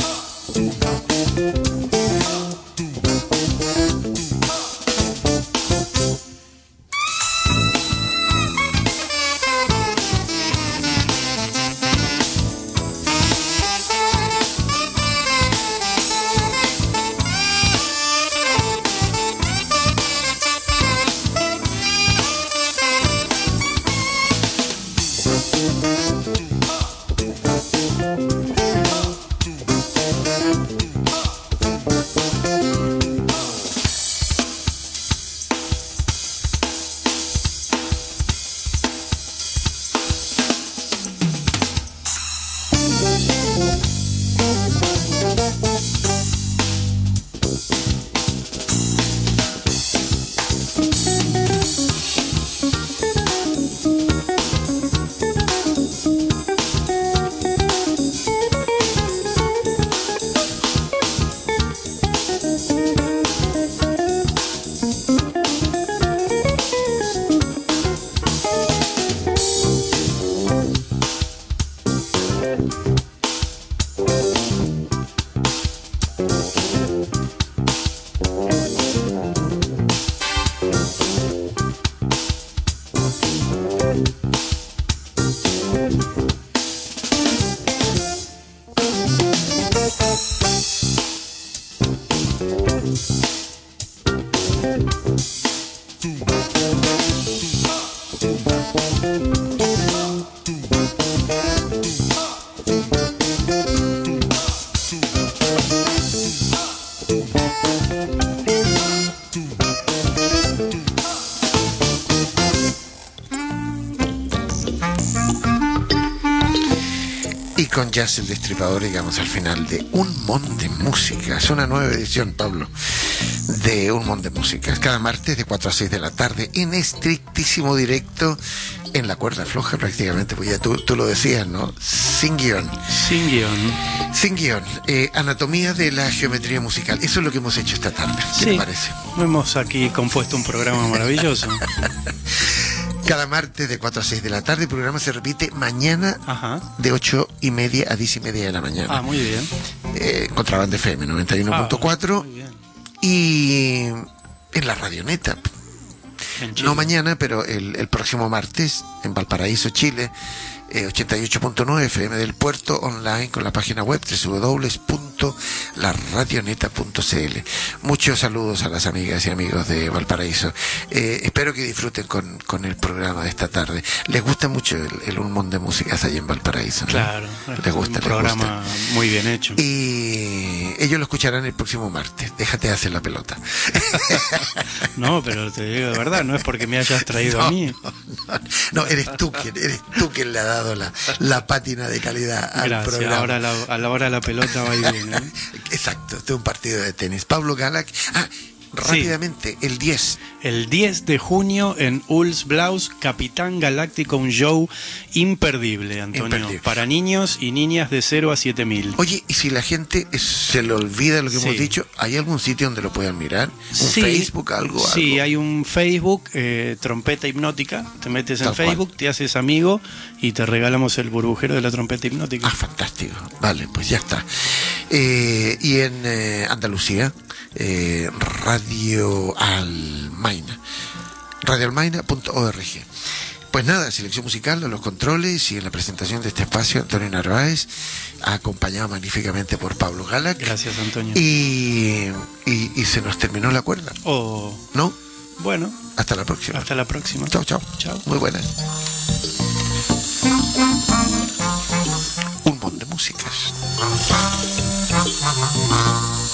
Y con Jazz el Destripador llegamos al final de Un Mon de Música. Es una nueva edición, Pablo, de Un Mon de Música. Cada martes de 4 a 6 de la tarde, en estrictísimo directo, en la cuerda floja prácticamente, pues ya tú lo decías, ¿no? Sin guión. Sin guión. Sin guión. Anatomía de la geometría musical. Eso es lo que hemos hecho esta tarde. ¿Qué te parece? Hemos aquí compuesto un programa maravilloso. Cada martes de 4 a 6 de la tarde. El programa se repite mañana. Ajá. De 8:30 a 10:30 de la mañana. Ah, muy bien. Contrabanda FM 91.4. Muy bien. Y en la Radioneta. En Chile. No mañana, pero el próximo martes, en Valparaíso, Chile, 88.9 FM del Puerto, online con la página web www.laradioneta.cl. Muchos saludos a las amigas y amigos de Valparaíso. Espero que disfruten con el programa de esta tarde. Les gusta mucho el Un Mon de Música allá en Valparaíso, ¿no? Claro, les gusta, un programa muy bien hecho. Y ellos lo escucharán el próximo martes. Déjate de hacer la pelota. No, pero te digo de verdad, no es porque me hayas traído a mí. No, eres tú quien le ha dado la pátina de calidad al Gracias. programa. Ahora a la hora de la pelota va y viene, ¿eh? Exacto, este es un partido de tenis. Pablo Galac. rápidamente, el 10. El 10 de junio en Uls Blaus, Capitán Galáctico, un show imperdible, Antonio. Imperdible. Para niños y niñas de 0 a 7.000. Oye, y si la gente se le olvida lo que Sí. hemos dicho, ¿hay algún sitio donde lo puedan mirar? ¿Un Sí. Facebook, algo? Sí, algo? hay un Facebook, Trompeta Hipnótica. Te metes en Tal cual. Facebook, te haces amigo y te regalamos el burbujero de la trompeta hipnótica. Ah, fantástico. Vale, pues ya está. Y en Andalucía, Radio Almaina. radioalmaina.org. Pues nada, selección musical de los controles y en la presentación de este espacio, Antonio Narváez, acompañado magníficamente por Pablo Galac. Gracias, Antonio. Y se nos terminó la cuerda, Oh, ¿no? bueno, Hasta la próxima. hasta la próxima. Chao, chao. Chao. Muy buenas. Un montón de músicas.